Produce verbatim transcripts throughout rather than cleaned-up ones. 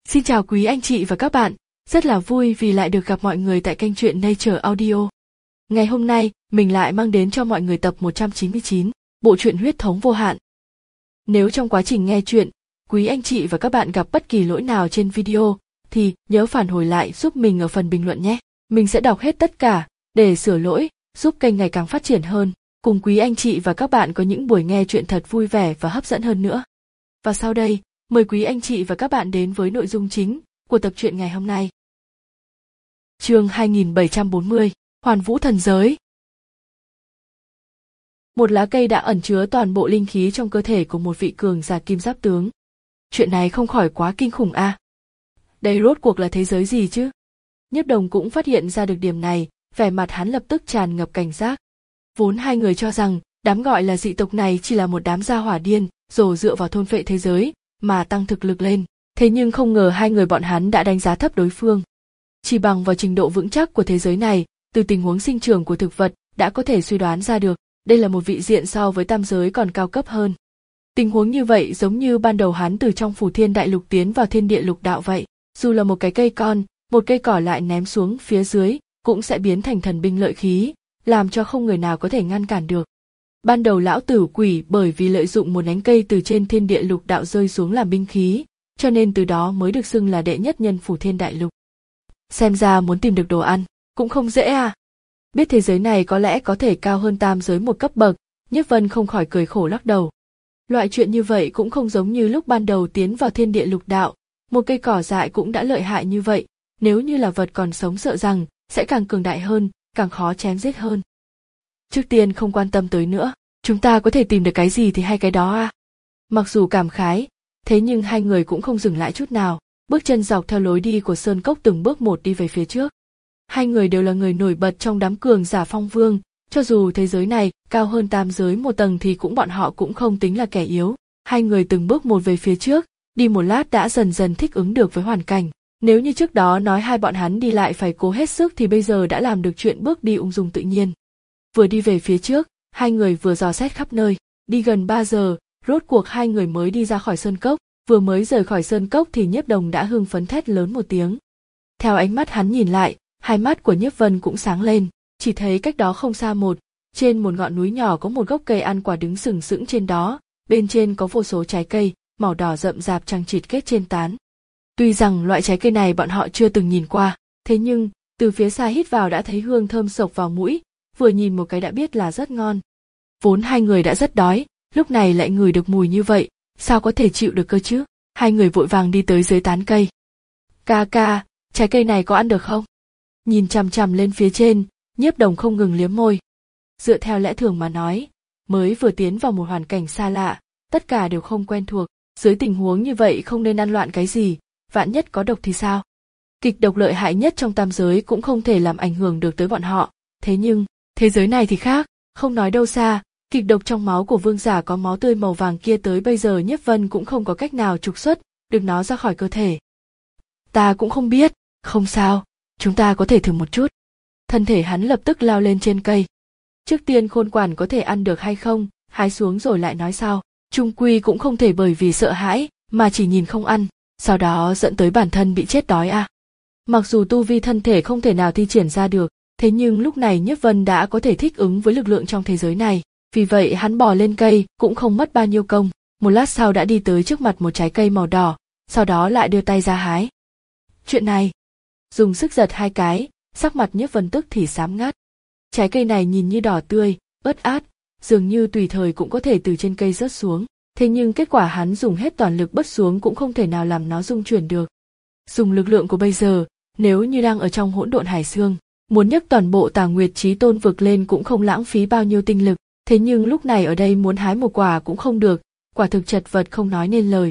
Xin chào quý anh chị và các bạn, rất là vui vì lại được gặp mọi người tại kênh truyện Nature Audio. Ngày hôm nay, mình lại mang đến cho mọi người tập một trăm chín mươi chín, bộ truyện Huyết thống vô hạn. Nếu trong quá trình nghe truyện, quý anh chị và các bạn gặp bất kỳ lỗi nào trên video, thì nhớ phản hồi lại giúp mình ở phần bình luận nhé. Mình sẽ đọc hết tất cả, để sửa lỗi, giúp kênh ngày càng phát triển hơn, cùng quý anh chị và các bạn có những buổi nghe truyện thật vui vẻ và hấp dẫn hơn nữa. Và sau đây, mời quý anh chị và các bạn đến với nội dung chính của tập truyện ngày hôm nay. Chương hai nghìn bảy trăm bốn mươi, Hoàn Vũ Thần Giới. Một lá cây đã ẩn chứa toàn bộ linh khí trong cơ thể của một vị cường giả kim giáp tướng. Chuyện này không khỏi quá kinh khủng a. À? Đây rốt cuộc là thế giới gì chứ? Nhiếp Đồng cũng phát hiện ra được điểm này, vẻ mặt hắn lập tức tràn ngập cảnh giác. Vốn hai người cho rằng đám gọi là dị tộc này chỉ là một đám gia hỏa điên, rồi dựa vào thôn phệ thế giới mà tăng thực lực lên, thế nhưng không ngờ hai người bọn hắn đã đánh giá thấp đối phương. Chỉ bằng vào trình độ vững chắc của thế giới này, từ tình huống sinh trưởng của thực vật đã có thể suy đoán ra được, đây là một vị diện so với tam giới còn cao cấp hơn. Tình huống như vậy giống như ban đầu hắn từ trong Phù Thiên Đại Lục tiến vào Thiên Địa Lục Đạo vậy, dù là một cái cây con, một cây cỏ lại ném xuống phía dưới, cũng sẽ biến thành thần binh lợi khí, làm cho không người nào có thể ngăn cản được. Ban đầu lão tử quỷ bởi vì lợi dụng một nhánh cây từ trên Thiên Địa Lục Đạo rơi xuống làm binh khí, cho nên từ đó mới được xưng là đệ nhất nhân Phù Thiên Đại Lục. Xem ra muốn tìm được đồ ăn cũng không dễ à. Biết thế giới này có lẽ có thể cao hơn tam giới một cấp bậc, Nhiếp Vân không khỏi cười khổ lắc đầu. Loại chuyện như vậy cũng không giống như lúc ban đầu tiến vào Thiên Địa Lục Đạo, một cây cỏ dại cũng đã lợi hại như vậy, nếu như là vật còn sống sợ rằng sẽ càng cường đại hơn, càng khó chém giết hơn. Trước tiên không quan tâm tới nữa, chúng ta có thể tìm được cái gì thì hay cái đó à. Mặc dù cảm khái, thế nhưng hai người cũng không dừng lại chút nào, bước chân dọc theo lối đi của sơn cốc từng bước một đi về phía trước. Hai người đều là người nổi bật trong đám cường giả phong vương, cho dù thế giới này cao hơn tam giới một tầng thì cũng bọn họ cũng không tính là kẻ yếu. Hai người từng bước một về phía trước, đi một lát đã dần dần thích ứng được với hoàn cảnh. Nếu như trước đó nói hai bọn hắn đi lại phải cố hết sức thì bây giờ đã làm được chuyện bước đi ung dung tự nhiên. Vừa đi về phía trước, hai người vừa dò xét khắp nơi, đi gần ba giờ, rốt cuộc hai người mới đi ra khỏi sơn cốc, vừa mới rời khỏi sơn cốc thì Nhiếp Đồng đã hưng phấn thét lớn một tiếng. Theo ánh mắt hắn nhìn lại, hai mắt của Nhiếp Vân cũng sáng lên, chỉ thấy cách đó không xa một, trên một ngọn núi nhỏ có một gốc cây ăn quả đứng sừng sững trên đó, bên trên có vô số trái cây, màu đỏ rậm rạp chằng chịt kết trên tán. Tuy rằng loại trái cây này bọn họ chưa từng nhìn qua, thế nhưng, từ phía xa hít vào đã thấy hương thơm sộc vào mũi, vừa nhìn một cái đã biết là rất ngon. Vốn hai người đã rất đói, lúc này lại ngửi được mùi như vậy, sao có thể chịu được cơ chứ? Hai người vội vàng đi tới dưới tán cây. Ca ca, trái cây này có ăn được không? Nhìn chằm chằm lên phía trên, Nhiếp Đồng không ngừng liếm môi. Dựa theo lẽ thường mà nói, mới vừa tiến vào một hoàn cảnh xa lạ, tất cả đều không quen thuộc, dưới tình huống như vậy không nên ăn loạn cái gì, vạn nhất có độc thì sao? Kịch độc lợi hại nhất trong tam giới cũng không thể làm ảnh hưởng được tới bọn họ, thế nhưng, thế giới này thì khác, không nói đâu xa, kịch độc trong máu của vương giả có máu tươi màu vàng kia tới bây giờ Nhiếp Vân cũng không có cách nào trục xuất được nó ra khỏi cơ thể. Ta cũng không biết, không sao, chúng ta có thể thử một chút. Thân thể hắn lập tức lao lên trên cây. Trước tiên khôn quản có thể ăn được hay không, hái xuống rồi lại nói sau, chung quy cũng không thể bởi vì sợ hãi mà chỉ nhìn không ăn, sau đó dẫn tới bản thân bị chết đói à. Mặc dù tu vi thân thể không thể nào thi triển ra được, thế nhưng lúc này Nhiếp Vân đã có thể thích ứng với lực lượng trong thế giới này, vì vậy hắn bò lên cây cũng không mất bao nhiêu công, một lát sau đã đi tới trước mặt một trái cây màu đỏ, sau đó lại đưa tay ra hái. Chuyện này, dùng sức giật hai cái, sắc mặt Nhiếp Vân tức thì xám ngắt. Trái cây này nhìn như đỏ tươi, ớt át, dường như tùy thời cũng có thể từ trên cây rớt xuống, thế nhưng kết quả hắn dùng hết toàn lực bứt xuống cũng không thể nào làm nó rung chuyển được. Dùng lực lượng của bây giờ, nếu như đang ở trong hỗn độn hải xương, muốn nhấc toàn bộ Tà Nguyệt Chí Tôn vực lên cũng không lãng phí bao nhiêu tinh lực, thế nhưng lúc này ở đây muốn hái một quả cũng không được, quả thực chật vật không nói nên lời.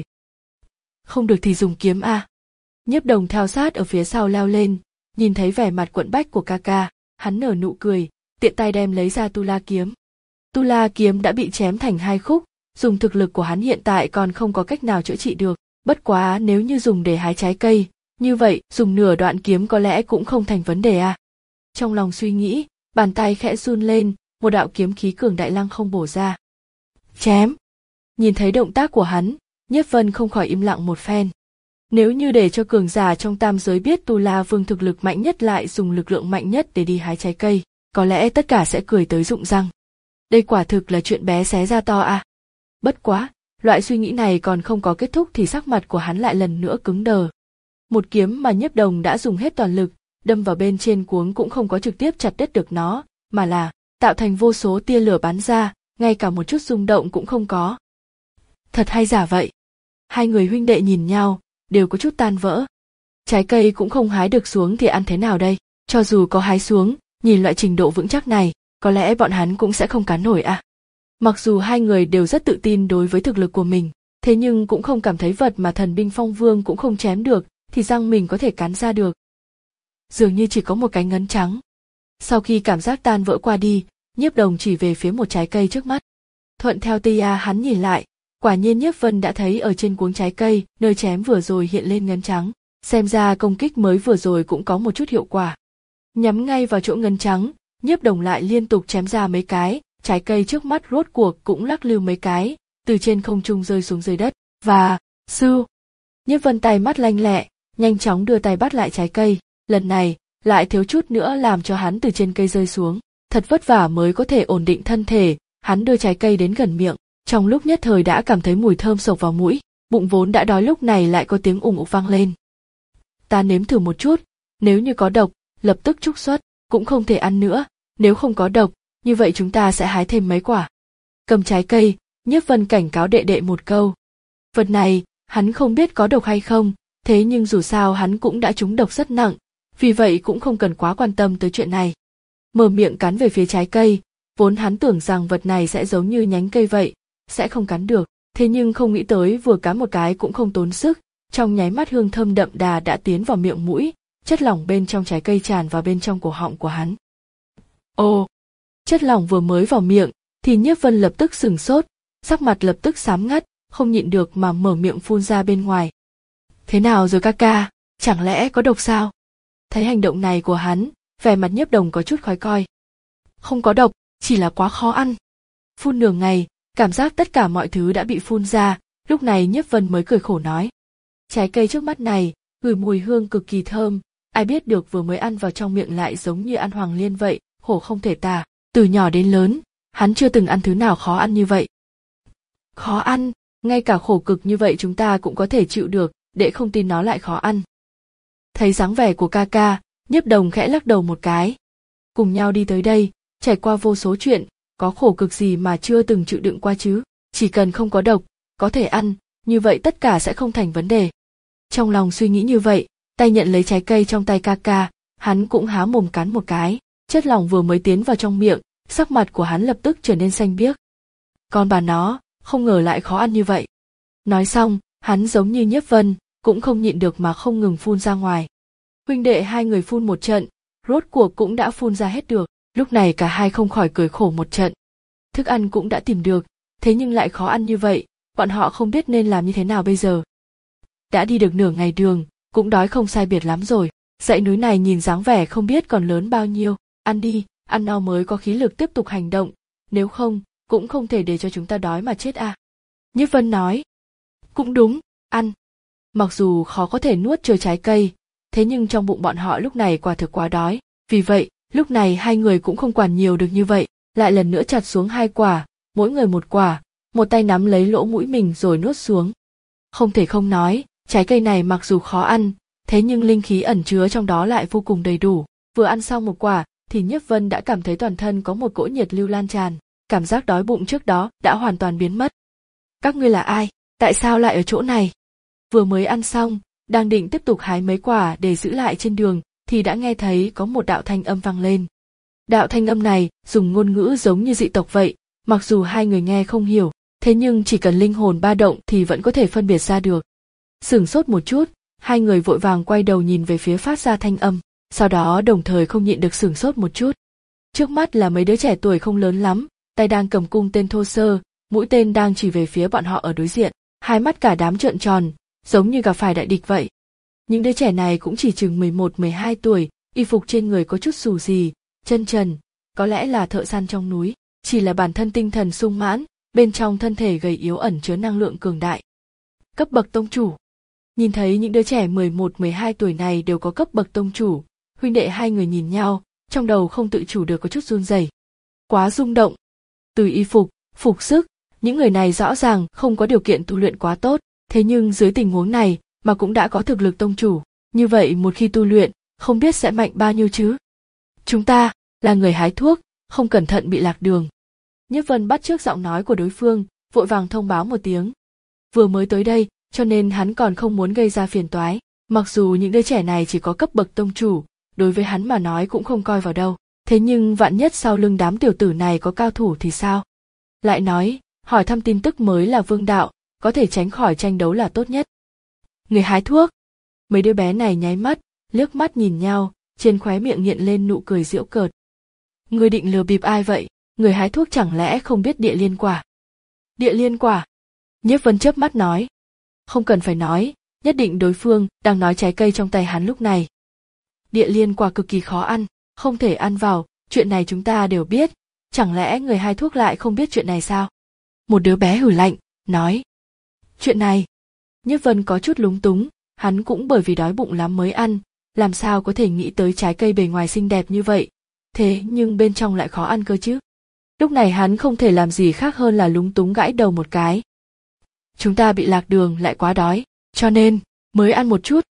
Không được thì dùng kiếm a. Nhiếp Đồng theo sát ở phía sau leo lên, nhìn thấy vẻ mặt quẫn bách của ca ca, hắn nở nụ cười, tiện tay đem lấy ra Tu La kiếm. Tu La kiếm đã bị chém thành hai khúc, dùng thực lực của hắn hiện tại còn không có cách nào chữa trị được, bất quá nếu như dùng để hái trái cây, như vậy dùng nửa đoạn kiếm có lẽ cũng không thành vấn đề à. Trong lòng suy nghĩ, bàn tay khẽ run lên, một đạo kiếm khí cường đại lăng không bổ ra. Chém! Nhìn thấy động tác của hắn, Nhiếp Vân không khỏi im lặng một phen. Nếu như để cho cường giả trong tam giới biết Tu La Vương thực lực mạnh nhất lại dùng lực lượng mạnh nhất để đi hái trái cây, có lẽ tất cả sẽ cười tới rụng răng. Đây quả thực là chuyện bé xé ra to à. Bất quá, loại suy nghĩ này còn không có kết thúc thì sắc mặt của hắn lại lần nữa cứng đờ. Một kiếm mà Nhiếp Đồng đã dùng hết toàn lực, đâm vào bên trên cuống cũng không có trực tiếp chặt đứt được nó, mà là tạo thành vô số tia lửa bắn ra, ngay cả một chút rung động cũng không có. Thật hay giả vậy? Hai người huynh đệ nhìn nhau, đều có chút tan vỡ. Trái cây cũng không hái được xuống thì ăn thế nào đây? Cho dù có hái xuống, nhìn loại trình độ vững chắc này, có lẽ bọn hắn cũng sẽ không cán nổi à. Mặc dù hai người đều rất tự tin đối với thực lực của mình, thế nhưng cũng không cảm thấy vật mà thần binh phong vương cũng không chém được, thì răng mình có thể cắn ra được. Dường như chỉ có một cái ngấn trắng. Sau khi cảm giác tan vỡ qua đi, Nhiếp Đồng chỉ về phía một trái cây trước mắt. Thuận theo tia hắn nhìn lại, quả nhiên Nhiếp Vân đã thấy ở trên cuống trái cây, nơi chém vừa rồi hiện lên ngấn trắng. Xem ra công kích mới vừa rồi cũng có một chút hiệu quả. Nhắm ngay vào chỗ ngấn trắng, Nhiếp Đồng lại liên tục chém ra mấy cái, trái cây trước mắt rốt cuộc cũng lắc lư mấy cái, từ trên không trung rơi xuống dưới đất, và, sư. Nhiếp Vân tay mắt lanh lẹ, nhanh chóng đưa tay bắt lại trái cây, lần này, lại thiếu chút nữa làm cho hắn từ trên cây rơi xuống. Thật vất vả mới có thể ổn định thân thể, hắn đưa trái cây đến gần miệng, trong lúc nhất thời đã cảm thấy mùi thơm sộc vào mũi, bụng vốn đã đói lúc này lại có tiếng ùng ục vang lên. Ta nếm thử một chút, nếu như có độc, lập tức trục xuất, cũng không thể ăn nữa, nếu không có độc, như vậy chúng ta sẽ hái thêm mấy quả. Cầm trái cây, Nhiếp Vân cảnh cáo đệ đệ một câu. Vật này, hắn không biết có độc hay không, thế nhưng dù sao hắn cũng đã trúng độc rất nặng, vì vậy cũng không cần quá quan tâm tới chuyện này. Mở miệng cắn về phía trái cây, vốn hắn tưởng rằng vật này sẽ giống như nhánh cây vậy, sẽ không cắn được, thế nhưng không nghĩ tới vừa cắn một cái cũng không tốn sức, trong nháy mắt hương thơm đậm đà đã tiến vào miệng mũi, chất lỏng bên trong trái cây tràn vào bên trong cổ họng của hắn. Ồ! Chất lỏng vừa mới vào miệng, thì Nhiếp Vân lập tức sửng sốt, sắc mặt lập tức xám ngắt, không nhịn được mà mở miệng phun ra bên ngoài. Thế nào rồi ca ca, chẳng lẽ có độc sao? Thấy hành động này của hắn, vẻ mặt Nhiếp Đồng có chút khó coi. Không có độc, chỉ là quá khó ăn. Phun nửa ngày, cảm giác tất cả mọi thứ đã bị phun ra, lúc này Nhiếp Vân mới cười khổ nói. Trái cây trước mắt này, gửi mùi hương cực kỳ thơm, ai biết được vừa mới ăn vào trong miệng lại giống như ăn hoàng liên vậy, khổ không thể tả, từ nhỏ đến lớn, hắn chưa từng ăn thứ nào khó ăn như vậy. Khó ăn, ngay cả khổ cực như vậy chúng ta cũng có thể chịu được, đệ không tin nó lại khó ăn. Thấy dáng vẻ của ca ca, Nhiếp Đồng khẽ lắc đầu một cái. Cùng nhau đi tới đây, trải qua vô số chuyện, có khổ cực gì mà chưa từng chịu đựng qua chứ, chỉ cần không có độc, có thể ăn, như vậy tất cả sẽ không thành vấn đề. Trong lòng suy nghĩ như vậy, tay nhận lấy trái cây trong tay ca ca, hắn cũng há mồm cắn một cái, chất lỏng vừa mới tiến vào trong miệng, sắc mặt của hắn lập tức trở nên xanh biếc. Con bà nó, không ngờ lại khó ăn như vậy. Nói xong, hắn giống như Nhiếp Vân, cũng không nhịn được mà không ngừng phun ra ngoài. Huynh đệ hai người phun một trận, rốt cuộc cũng đã phun ra hết được, lúc này cả hai không khỏi cười khổ một trận. Thức ăn cũng đã tìm được, thế nhưng lại khó ăn như vậy, bọn họ không biết nên làm như thế nào bây giờ. Đã đi được nửa ngày đường, cũng đói không sai biệt lắm rồi, dãy núi này nhìn dáng vẻ không biết còn lớn bao nhiêu, ăn đi, ăn no mới có khí lực tiếp tục hành động, nếu không, cũng không thể để cho chúng ta đói mà chết à. Nhiếp Vân nói, cũng đúng, ăn. Mặc dù khó có thể nuốt trôi trái cây, thế nhưng trong bụng bọn họ lúc này quả thực quá đói, vì vậy, lúc này hai người cũng không quản nhiều được như vậy, lại lần nữa chặt xuống hai quả, mỗi người một quả, một tay nắm lấy lỗ mũi mình rồi nuốt xuống. Không thể không nói, trái cây này mặc dù khó ăn, thế nhưng linh khí ẩn chứa trong đó lại vô cùng đầy đủ, vừa ăn xong một quả, thì Nhiếp Vân đã cảm thấy toàn thân có một cỗ nhiệt lưu lan tràn, cảm giác đói bụng trước đó đã hoàn toàn biến mất. Các ngươi là ai? Tại sao lại ở chỗ này? Vừa mới ăn xong, đang định tiếp tục hái mấy quả để giữ lại trên đường, thì đã nghe thấy có một đạo thanh âm vang lên. Đạo thanh âm này dùng ngôn ngữ giống như dị tộc vậy, mặc dù hai người nghe không hiểu, thế nhưng chỉ cần linh hồn ba động thì vẫn có thể phân biệt ra được. Sửng sốt một chút, hai người vội vàng quay đầu nhìn về phía phát ra thanh âm, sau đó đồng thời không nhịn được sửng sốt một chút. Trước mắt là mấy đứa trẻ tuổi không lớn lắm, tay đang cầm cung tên thô sơ, mũi tên đang chỉ về phía bọn họ ở đối diện, hai mắt cả đám trợn tròn, giống như gặp phải đại địch vậy. Những đứa trẻ này cũng chỉ chừng mười một mười hai tuổi, y phục trên người có chút xù xì, chân trần, có lẽ là thợ săn trong núi, chỉ là bản thân tinh thần sung mãn, bên trong thân thể gầy yếu ẩn chứa năng lượng cường đại. Cấp bậc tông chủ. Nhìn thấy những đứa trẻ mười một mười hai tuổi này đều có cấp bậc tông chủ, huynh đệ hai người nhìn nhau, trong đầu không tự chủ được có chút run rẩy. Quá rung động. Từ y phục, phục sức, những người này rõ ràng không có điều kiện tu luyện quá tốt, thế nhưng dưới tình huống này mà cũng đã có thực lực tông chủ, như vậy một khi tu luyện, không biết sẽ mạnh bao nhiêu chứ. Chúng ta là người hái thuốc, không cẩn thận bị lạc đường. Nhiếp Vân bắt chước giọng nói của đối phương, vội vàng thông báo một tiếng. Vừa mới tới đây, cho nên hắn còn không muốn gây ra phiền toái, mặc dù những đứa trẻ này chỉ có cấp bậc tông chủ, đối với hắn mà nói cũng không coi vào đâu, thế nhưng vạn nhất sau lưng đám tiểu tử này có cao thủ thì sao? Lại nói, hỏi thăm tin tức mới là vương đạo, có thể tránh khỏi tranh đấu là tốt nhất. Người hái thuốc. Mấy đứa bé này nháy mắt, liếc mắt nhìn nhau, trên khóe miệng hiện lên nụ cười giễu cợt. Ngươi định lừa bịp ai vậy? Người hái thuốc chẳng lẽ không biết địa liên quả? Địa liên quả? Nhiếp Vân chớp mắt nói. Không cần phải nói, nhất định đối phương đang nói trái cây trong tay hắn lúc này. Địa liên quả cực kỳ khó ăn, không thể ăn vào, chuyện này chúng ta đều biết, chẳng lẽ người hái thuốc lại không biết chuyện này sao? Một đứa bé hử lạnh, nói. Chuyện này, Nhiếp Vân có chút lúng túng, hắn cũng bởi vì đói bụng lắm mới ăn, làm sao có thể nghĩ tới trái cây bề ngoài xinh đẹp như vậy, thế nhưng bên trong lại khó ăn cơ chứ. Lúc này hắn không thể làm gì khác hơn là lúng túng gãi đầu một cái. Chúng ta bị lạc đường lại quá đói, cho nên, mới ăn một chút.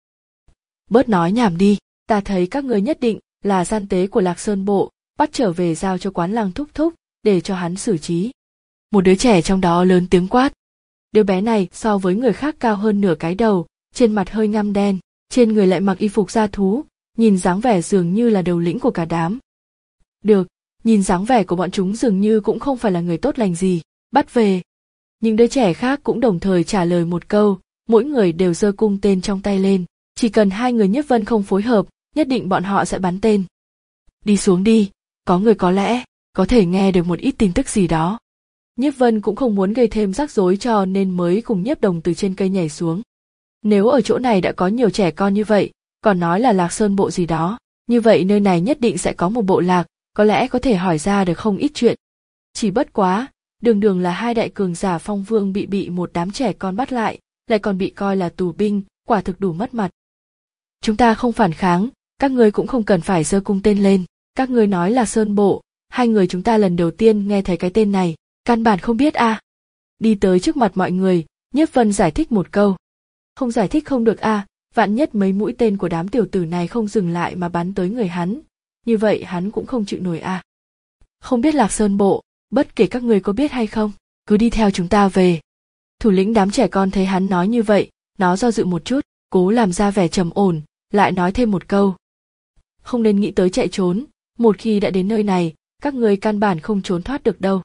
Bớt nói nhảm đi, ta thấy các người nhất định là gian tế của Lạc Sơn Bộ, bắt trở về giao cho quán Lăng thúc thúc, để cho hắn xử trí. Một đứa trẻ trong đó lớn tiếng quát. Đứa bé này so với người khác cao hơn nửa cái đầu, trên mặt hơi ngăm đen, trên người lại mặc y phục da thú, nhìn dáng vẻ dường như là đầu lĩnh của cả đám. Được, nhìn dáng vẻ của bọn chúng dường như cũng không phải là người tốt lành gì, bắt về. Những đứa trẻ khác cũng đồng thời trả lời một câu, mỗi người đều giơ cung tên trong tay lên, chỉ cần hai người Nhiếp Vân không phối hợp, nhất định bọn họ sẽ bắn tên. Đi xuống đi, có người có lẽ có thể nghe được một ít tin tức gì đó. Nhiếp Vân cũng không muốn gây thêm rắc rối cho nên mới cùng Nhiếp Đồng từ trên cây nhảy xuống. Nếu ở chỗ này đã có nhiều trẻ con như vậy, còn nói là Lạc Sơn Bộ gì đó, như vậy nơi này nhất định sẽ có một bộ lạc, có lẽ có thể hỏi ra được không ít chuyện. Chỉ bất quá, đường đường là hai đại cường giả phong vương bị bị một đám trẻ con bắt lại, lại còn bị coi là tù binh, quả thực đủ mất mặt. Chúng ta không phản kháng, các ngươi cũng không cần phải giơ cung tên lên, các ngươi nói là Sơn Bộ, hai người chúng ta lần đầu tiên nghe thấy cái tên này, căn bản không biết à. Đi tới trước mặt mọi người, Nhiếp Vân giải thích một câu. Không giải thích không được à, vạn nhất mấy mũi tên của đám tiểu tử này không dừng lại mà bắn tới người hắn, như vậy hắn cũng không chịu nổi à. Không biết Lạc Sơn Bộ, bất kể các ngươi có biết hay không, cứ đi theo chúng ta về. Thủ lĩnh đám trẻ con thấy hắn nói như vậy, nó do dự một chút, cố làm ra vẻ trầm ổn, lại nói thêm một câu. Không nên nghĩ tới chạy trốn, một khi đã đến nơi này, các ngươi căn bản không trốn thoát được đâu.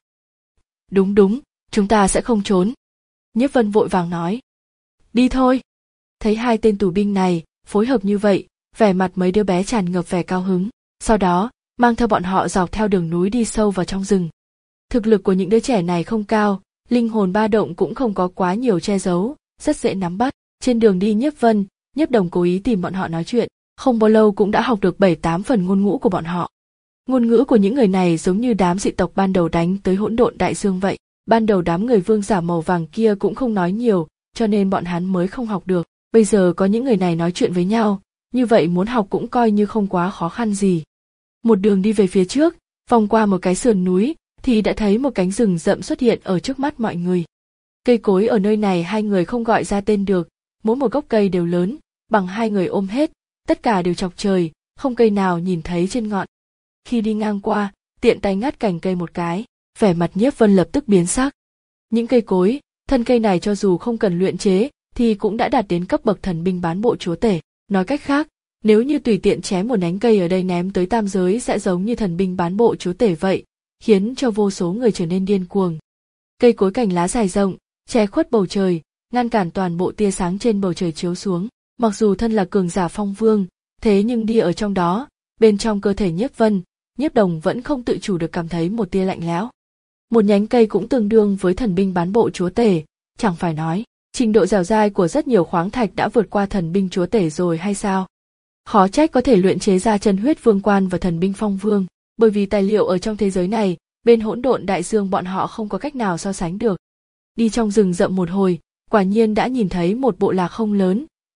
Đúng đúng, chúng ta sẽ không trốn. Nhiếp Vân vội vàng nói. Đi thôi. Thấy hai tên tù binh này, phối hợp như vậy, vẻ mặt mấy đứa bé tràn ngập vẻ cao hứng, sau đó, mang theo bọn họ dọc theo đường núi đi sâu vào trong rừng. Thực lực của những đứa trẻ này không cao, linh hồn ba động cũng không có quá nhiều che giấu, rất dễ nắm bắt. Trên đường đi Nhiếp Vân, Nhiếp Đồng cố ý tìm bọn họ nói chuyện, không bao lâu cũng đã học được bảy tám phần ngôn ngữ của bọn họ. Ngôn ngữ của những người này giống như đám dị tộc ban đầu đánh tới hỗn độn đại dương vậy. Ban đầu đám người vương giả màu vàng kia cũng không nói nhiều, cho nên bọn hắn mới không học được. Bây giờ có những người này nói chuyện với nhau, như vậy muốn học cũng coi như không quá khó khăn gì. Một đường đi về phía trước, vòng qua một cái sườn núi, thì đã thấy một cánh rừng rậm xuất hiện ở trước mắt mọi người. Cây cối ở nơi này hai người không gọi ra tên được, mỗi một gốc cây đều lớn, bằng hai người ôm hết, tất cả đều chọc trời, không cây nào nhìn thấy trên ngọn. Khi đi ngang qua, tiện tay ngắt cành cây một cái, vẻ mặt Nhiếp Vân lập tức biến sắc. Những cây cối, thân cây này cho dù không cần luyện chế, thì cũng đã đạt đến cấp bậc thần binh bán bộ chúa tể. Nói cách khác, nếu như tùy tiện chém một nhánh cây ở đây ném tới tam giới sẽ giống như thần binh bán bộ chúa tể vậy, khiến cho vô số người trở nên điên cuồng. Cây cối cành lá dài rộng, che khuất bầu trời, ngăn cản toàn bộ tia sáng trên bầu trời chiếu xuống. Mặc dù thân là cường giả phong vương, thế nhưng đi ở trong đó, bên trong cơ thể Nhiếp Vân, Nhiếp Đồng vẫn không tự chủ được cảm thấy một tia lạnh lẽo. Một nhánh cây cũng tương đương với thần binh bán bộ chúa tể, chẳng phải nói, trình độ dẻo dai của rất nhiều khoáng thạch đã vượt qua thần binh chúa tể rồi hay sao? Khó trách có thể luyện chế ra chân huyết vương quan và thần binh phong vương, bởi vì tài liệu ở trong thế giới này, bên hỗn độn đại dương bọn họ không có cách nào so sánh được. Đi trong rừng rậm một hồi, quả nhiên đã nhìn thấy một bộ lạc không lớn,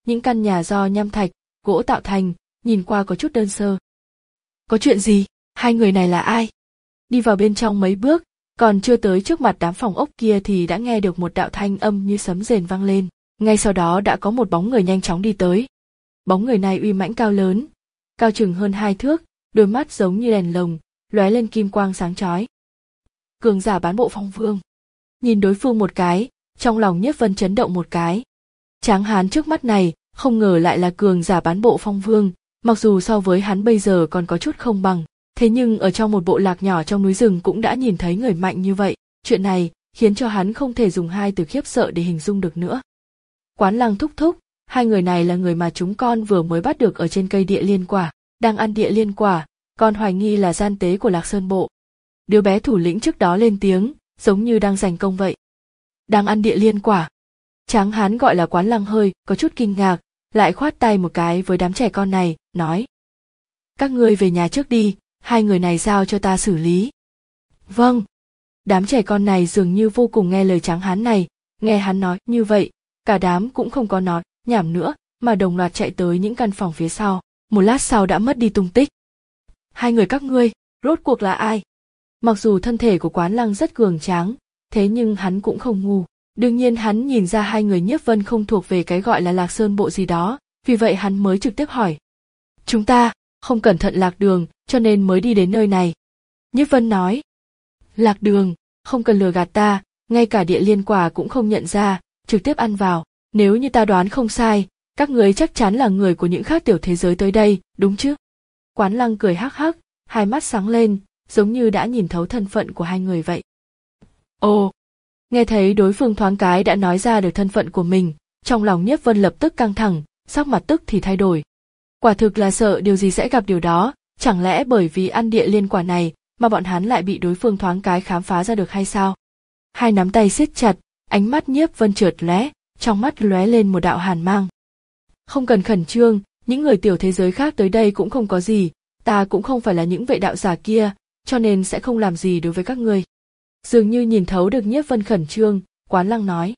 những căn nhà do nham thạch, gỗ tạo thành, nhìn qua có chút đơn sơ. Có chuyện gì? Hai người này là ai? Đi vào bên trong mấy bước, còn chưa tới trước mặt đám phòng ốc kia thì đã nghe được một đạo thanh âm như sấm rền vang lên. Ngay sau đó đã có một bóng người nhanh chóng đi tới. Bóng người này uy mãnh cao lớn, cao chừng hơn hai thước, đôi mắt giống như đèn lồng, lóe lên kim quang sáng chói. Cường giả bán bộ Phong Vương. Nhìn đối phương một cái, trong lòng Nhiếp Vân chấn động một cái. Tráng hán trước mắt này, không ngờ lại là cường giả bán bộ Phong Vương, mặc dù so với hắn bây giờ còn có chút không bằng, thế nhưng ở trong một bộ lạc nhỏ trong núi rừng cũng đã nhìn thấy người mạnh như vậy, chuyện này khiến cho hắn không thể dùng hai từ khiếp sợ để hình dung được nữa. Quán Lăng thúc thúc, hai người này là người mà chúng con vừa mới bắt được ở trên cây địa liên quả, đang ăn địa liên quả, con hoài nghi là gian tế của Lạc Sơn Bộ. Đứa bé thủ lĩnh trước đó lên tiếng, giống như đang giành công vậy. Đang ăn địa liên quả. Tráng hán gọi là Quán Lăng hơi có chút kinh ngạc, lại khoát tay một cái với đám trẻ con này, nói: các ngươi về nhà trước đi, hai người này giao cho ta xử lý. Vâng. Đám trẻ con này dường như vô cùng nghe lời tráng hán này, nghe hắn nói như vậy, cả đám cũng không có nói nhảm nữa, mà đồng loạt chạy tới những căn phòng phía sau, một lát sau đã mất đi tung tích. Hai người các ngươi, rốt cuộc là ai? Mặc dù thân thể của Quán Lăng rất cường tráng, thế nhưng hắn cũng không ngu. Đương nhiên hắn nhìn ra hai người Nhiếp Vân không thuộc về cái gọi là Lạc Sơn Bộ gì đó, vì vậy hắn mới trực tiếp hỏi. Chúng ta không cẩn thận lạc đường, cho nên mới đi đến nơi này. Nhiếp Vân nói. Lạc đường, không cần lừa gạt ta, ngay cả địa liên quả cũng không nhận ra, trực tiếp ăn vào. Nếu như ta đoán không sai, các người chắc chắn là người của những khác tiểu thế giới tới đây, đúng chứ? Quán Lăng cười hắc hắc, hai mắt sáng lên, giống như đã nhìn thấu thân phận của hai người vậy. Ồ! Nghe thấy đối phương thoáng cái đã nói ra được thân phận của mình, trong lòng Nhiếp Vân lập tức căng thẳng, sắc mặt tức thì thay đổi. Quả thực là sợ điều gì sẽ gặp điều đó, chẳng lẽ bởi vì ăn địa liên quả này mà bọn hắn lại bị đối phương thoáng cái khám phá ra được hay sao? Hai nắm tay siết chặt, ánh mắt Nhiếp Vân chợt lóe, trong mắt lóe lên một đạo hàn mang. Không cần khẩn trương, những người tiểu thế giới khác tới đây cũng không có gì, ta cũng không phải là những vệ đạo giả kia, cho nên sẽ không làm gì đối với các ngươi. Dường như nhìn thấu được Nhiếp Vân khẩn trương, Quán Lăng nói.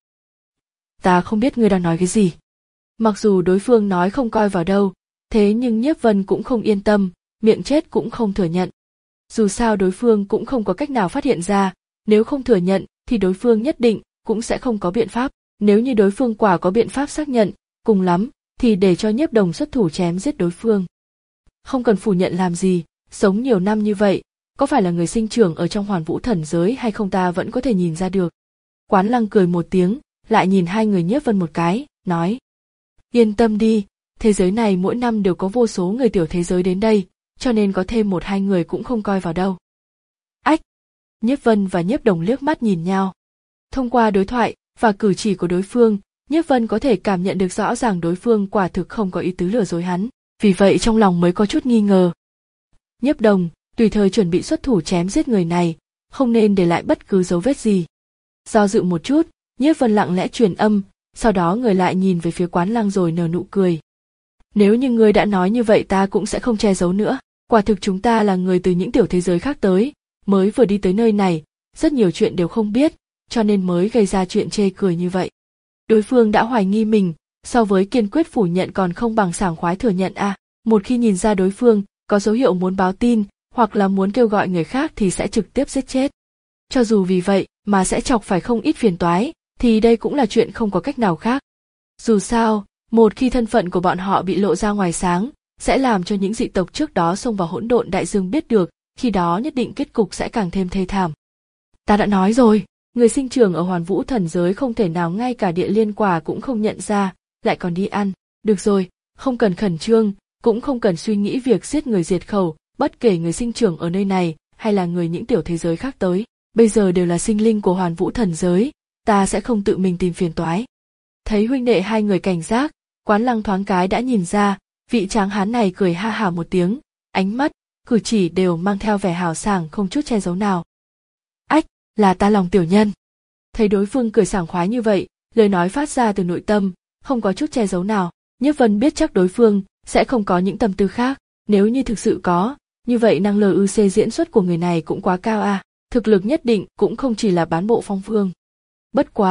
Ta không biết ngươi đang nói cái gì. Mặc dù đối phương nói không coi vào đâu, thế nhưng Nhiếp Vân cũng không yên tâm, miệng chết cũng không thừa nhận. Dù sao đối phương cũng không có cách nào phát hiện ra, nếu không thừa nhận thì đối phương nhất định cũng sẽ không có biện pháp. Nếu như đối phương quả có biện pháp xác nhận, cùng lắm thì để cho Nhiếp Đồng xuất thủ chém giết đối phương. Không cần phủ nhận làm gì, sống nhiều năm như vậy, có phải là người sinh trưởng ở trong Hoàn Vũ thần giới hay không ta vẫn có thể nhìn ra được. Quán Lăng cười một tiếng, lại nhìn hai người Nhiếp Vân một cái, nói. Yên tâm đi, thế giới này mỗi năm đều có vô số người tiểu thế giới đến đây, cho nên có thêm một hai người cũng không coi vào đâu. Ách! Nhiếp Vân và Nhiếp Đồng liếc mắt nhìn nhau. Thông qua đối thoại và cử chỉ của đối phương, Nhiếp Vân có thể cảm nhận được rõ ràng đối phương quả thực không có ý tứ lừa dối hắn, vì vậy trong lòng mới có chút nghi ngờ. Nhiếp Đồng, tùy thời chuẩn bị xuất thủ chém giết người này, không nên để lại bất cứ dấu vết gì. Do dự một chút, Nhiếp Vân lặng lẽ truyền âm, sau đó người lại nhìn về phía Quán Lăng rồi nở nụ cười. Nếu như ngươi đã nói như vậy ta cũng sẽ không che giấu nữa, quả thực chúng ta là người từ những tiểu thế giới khác tới, mới vừa đi tới nơi này, rất nhiều chuyện đều không biết, cho nên mới gây ra chuyện chê cười như vậy. Đối phương đã hoài nghi mình, so với kiên quyết phủ nhận còn không bằng sảng khoái thừa nhận a. À, một khi nhìn ra đối phương có dấu hiệu muốn báo tin, hoặc là muốn kêu gọi người khác thì sẽ trực tiếp giết chết. Cho dù vì vậy mà sẽ chọc phải không ít phiền toái, thì đây cũng là chuyện không có cách nào khác. Dù sao, một khi thân phận của bọn họ bị lộ ra ngoài sáng, sẽ làm cho những dị tộc trước đó xông vào hỗn độn đại dương biết được, khi đó nhất định kết cục sẽ càng thêm thê thảm. Ta đã nói rồi, người sinh trưởng ở Hoàn Vũ thần giới không thể nào ngay cả địa liên quả cũng không nhận ra, lại còn đi ăn. Được rồi, không cần khẩn trương, cũng không cần suy nghĩ việc giết người diệt khẩu, bất kể người sinh trưởng ở nơi này hay là người những tiểu thế giới khác tới, bây giờ đều là sinh linh của Hoàn Vũ thần giới, ta sẽ không tự mình tìm phiền toái. Thấy huynh đệ hai người cảnh giác, Quán Lăng thoáng cái đã nhìn ra, vị tráng hán này cười ha hả một tiếng, ánh mắt, cử chỉ đều mang theo vẻ hào sảng không chút che giấu nào. Ách, là ta lòng tiểu nhân. Thấy đối phương cười sảng khoái như vậy, lời nói phát ra từ nội tâm, không có chút che giấu nào, Nhiếp Vân biết chắc đối phương sẽ không có những tâm tư khác, nếu như thực sự có, như vậy năng lực diễn xuất của người này cũng quá cao à, thực lực nhất định cũng không chỉ là bán bộ Phong Vương. Bất quá,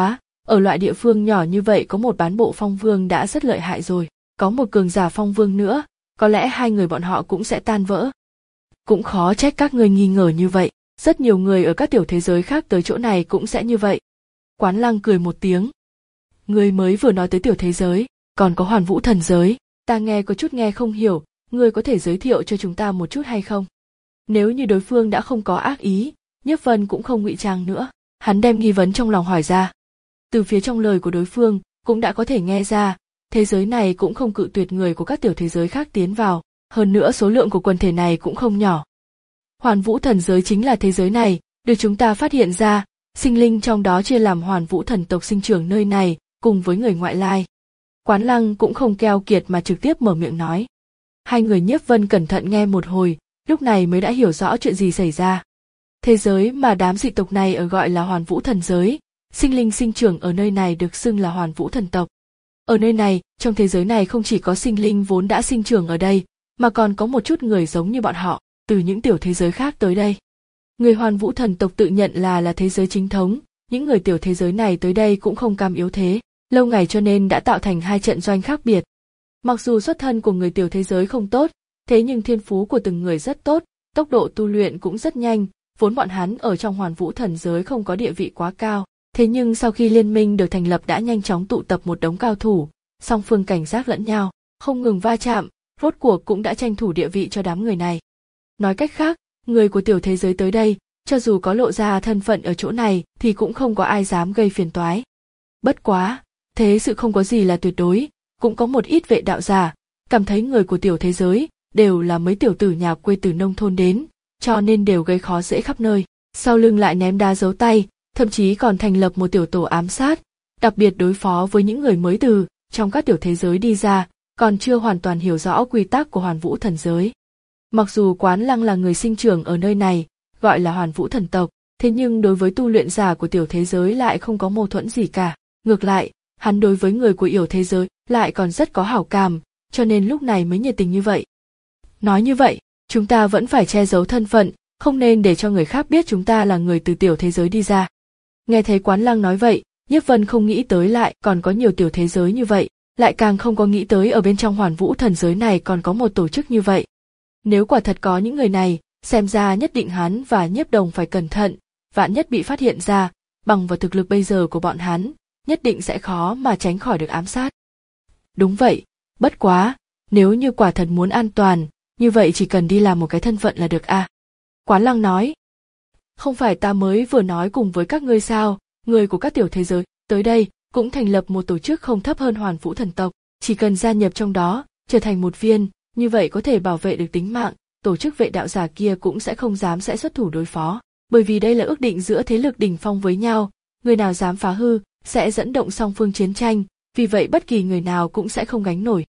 Ở loại địa phương nhỏ như vậy có một bán bộ phong vương đã rất lợi hại rồi, có một cường giả phong vương nữa, có lẽ hai người bọn họ cũng sẽ tan vỡ. Cũng khó trách các ngươi nghi ngờ như vậy, rất nhiều người ở các tiểu thế giới khác tới chỗ này cũng sẽ như vậy. Quán Lăng cười một tiếng. Ngươi mới vừa nói tới tiểu thế giới, còn có Hoàn Vũ thần giới, ta nghe có chút nghe không hiểu, ngươi có thể giới thiệu cho chúng ta một chút hay không? Nếu như đối phương đã không có ác ý, Nhiếp Vân cũng không ngụy trang nữa, hắn đem nghi vấn trong lòng hỏi ra. Từ phía trong lời của đối phương cũng đã có thể nghe ra, thế giới này cũng không cự tuyệt người của các tiểu thế giới khác tiến vào, hơn nữa số lượng của quần thể này cũng không nhỏ. Hoàn Vũ thần giới chính là thế giới này, được chúng ta phát hiện ra, sinh linh trong đó chia làm Hoàn Vũ thần tộc sinh trưởng nơi này, cùng với người ngoại lai. Quán Lăng cũng không keo kiệt mà trực tiếp mở miệng nói. Hai người Nhiếp Vân cẩn thận nghe một hồi, lúc này mới đã hiểu rõ chuyện gì xảy ra. Thế giới mà đám dị tộc này ở gọi là Hoàn Vũ thần giới, sinh linh sinh trưởng ở nơi này được xưng là Hoàn Vũ thần tộc. Ở nơi này, trong thế giới này không chỉ có sinh linh vốn đã sinh trưởng ở đây, mà còn có một chút người giống như bọn họ, từ những tiểu thế giới khác tới đây. Người Hoàn Vũ thần tộc tự nhận là là thế giới chính thống, những người tiểu thế giới này tới đây cũng không cam yếu thế, lâu ngày cho nên đã tạo thành hai trận doanh khác biệt. Mặc dù xuất thân của người tiểu thế giới không tốt, thế nhưng thiên phú của từng người rất tốt, tốc độ tu luyện cũng rất nhanh, vốn bọn hắn ở trong Hoàn Vũ thần giới không có địa vị quá cao, thế nhưng sau khi liên minh được thành lập đã nhanh chóng tụ tập một đống cao thủ, song phương cảnh giác lẫn nhau, không ngừng va chạm, rốt cuộc cũng đã tranh thủ địa vị cho đám người này. Nói cách khác, người của tiểu thế giới tới đây, cho dù có lộ ra thân phận ở chỗ này thì cũng không có ai dám gây phiền toái. Bất quá, thế sự không có gì là tuyệt đối, cũng có một ít vệ đạo giả, cảm thấy người của tiểu thế giới đều là mấy tiểu tử nhà quê từ nông thôn đến, cho nên đều gây khó dễ khắp nơi, sau lưng lại ném đá giấu tay, thậm chí còn thành lập một tiểu tổ ám sát, đặc biệt đối phó với những người mới từ trong các tiểu thế giới đi ra, còn chưa hoàn toàn hiểu rõ quy tắc của Hoàn Vũ thần giới. Mặc dù Quán Lăng là người sinh trưởng ở nơi này, gọi là Hoàn Vũ thần tộc, thế nhưng đối với tu luyện giả của tiểu thế giới lại không có mâu thuẫn gì cả. Ngược lại, hắn đối với người của yểu thế giới lại còn rất có hảo cảm, cho nên lúc này mới nhiệt tình như vậy. Nói như vậy, chúng ta vẫn phải che giấu thân phận, không nên để cho người khác biết chúng ta là người từ tiểu thế giới đi ra. Nghe thấy Quán Lăng nói vậy, Nhiếp Vân không nghĩ tới lại còn có nhiều tiểu thế giới như vậy, lại càng không có nghĩ tới ở bên trong Hoàn Vũ thần giới này còn có một tổ chức như vậy. Nếu quả thật có những người này, xem ra nhất định hắn và Nhiếp Đồng phải cẩn thận, vạn nhất bị phát hiện ra, bằng vào thực lực bây giờ của bọn hắn, nhất định sẽ khó mà tránh khỏi được ám sát. Đúng vậy, bất quá, nếu như quả thật muốn an toàn, như vậy chỉ cần đi làm một cái thân phận là được a. À? Quán Lăng nói. Không phải ta mới vừa nói cùng với các ngươi sao, người của các tiểu thế giới, tới đây, cũng thành lập một tổ chức không thấp hơn Hoàn Vũ thần tộc, chỉ cần gia nhập trong đó, trở thành một viên, như vậy có thể bảo vệ được tính mạng, tổ chức vệ đạo giả kia cũng sẽ không dám sẽ xuất thủ đối phó, bởi vì đây là ước định giữa thế lực đỉnh phong với nhau, người nào dám phá hư, sẽ dẫn động song phương chiến tranh, vì vậy bất kỳ người nào cũng sẽ không gánh nổi.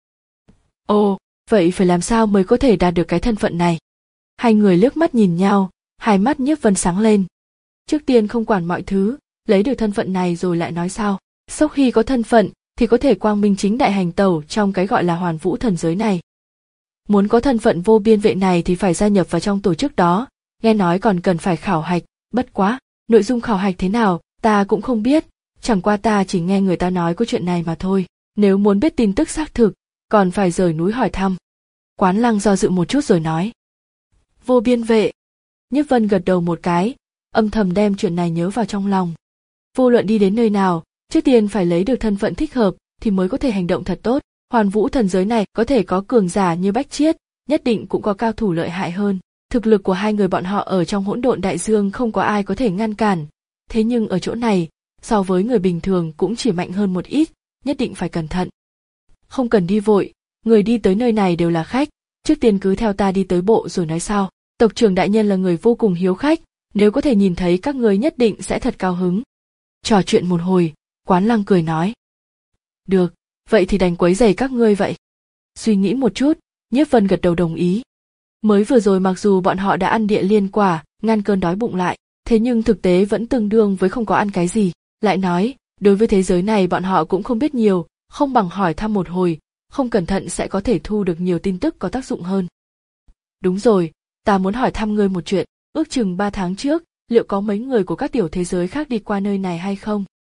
Ồ, vậy phải làm sao mới có thể đạt được cái thân phận này? Hai người liếc mắt nhìn nhau, hai mắt Nhiếp Vân sáng lên. Trước tiên không quản mọi thứ, lấy được thân phận này rồi lại nói sao, sau khi có thân phận thì có thể quang minh chính đại hành tẩu trong cái gọi là Hoàn Vũ thần giới này. Muốn có thân phận vô biên vệ này thì phải gia nhập vào trong tổ chức đó, nghe nói còn cần phải khảo hạch, bất quá, nội dung khảo hạch thế nào, ta cũng không biết, chẳng qua ta chỉ nghe người ta nói có chuyện này mà thôi, nếu muốn biết tin tức xác thực, còn phải rời núi hỏi thăm. Quán Lăng do dự một chút rồi nói. Vô biên vệ. Nhiếp Vân gật đầu một cái, âm thầm đem chuyện này nhớ vào trong lòng. Vô luận đi đến nơi nào, trước tiên phải lấy được thân phận thích hợp thì mới có thể hành động thật tốt. Hoàn Vũ thần giới này có thể có cường giả như Bách Chiết, nhất định cũng có cao thủ lợi hại hơn. Thực lực của hai người bọn họ ở trong hỗn độn đại dương không có ai có thể ngăn cản. Thế nhưng ở chỗ này, so với người bình thường cũng chỉ mạnh hơn một ít, nhất định phải cẩn thận. Không cần đi vội, người đi tới nơi này đều là khách, trước tiên cứ theo ta đi tới bộ rồi nói sau. Tộc trưởng đại nhân là người vô cùng hiếu khách, nếu có thể nhìn thấy các ngươi nhất định sẽ thật cao hứng. Trò chuyện một hồi, Quán Lăng cười nói. Được, vậy thì đành quấy rầy các ngươi vậy. Suy nghĩ một chút, Nhiếp Vân gật đầu đồng ý. Mới vừa rồi mặc dù bọn họ đã ăn địa liên quả, ngăn cơn đói bụng lại, thế nhưng thực tế vẫn tương đương với không có ăn cái gì. Lại nói, đối với thế giới này bọn họ cũng không biết nhiều, không bằng hỏi thăm một hồi, không cẩn thận sẽ có thể thu được nhiều tin tức có tác dụng hơn. Đúng rồi, ta muốn hỏi thăm ngươi một chuyện, ước chừng ba tháng trước, liệu có mấy người của các tiểu thế giới khác đi qua nơi này hay không?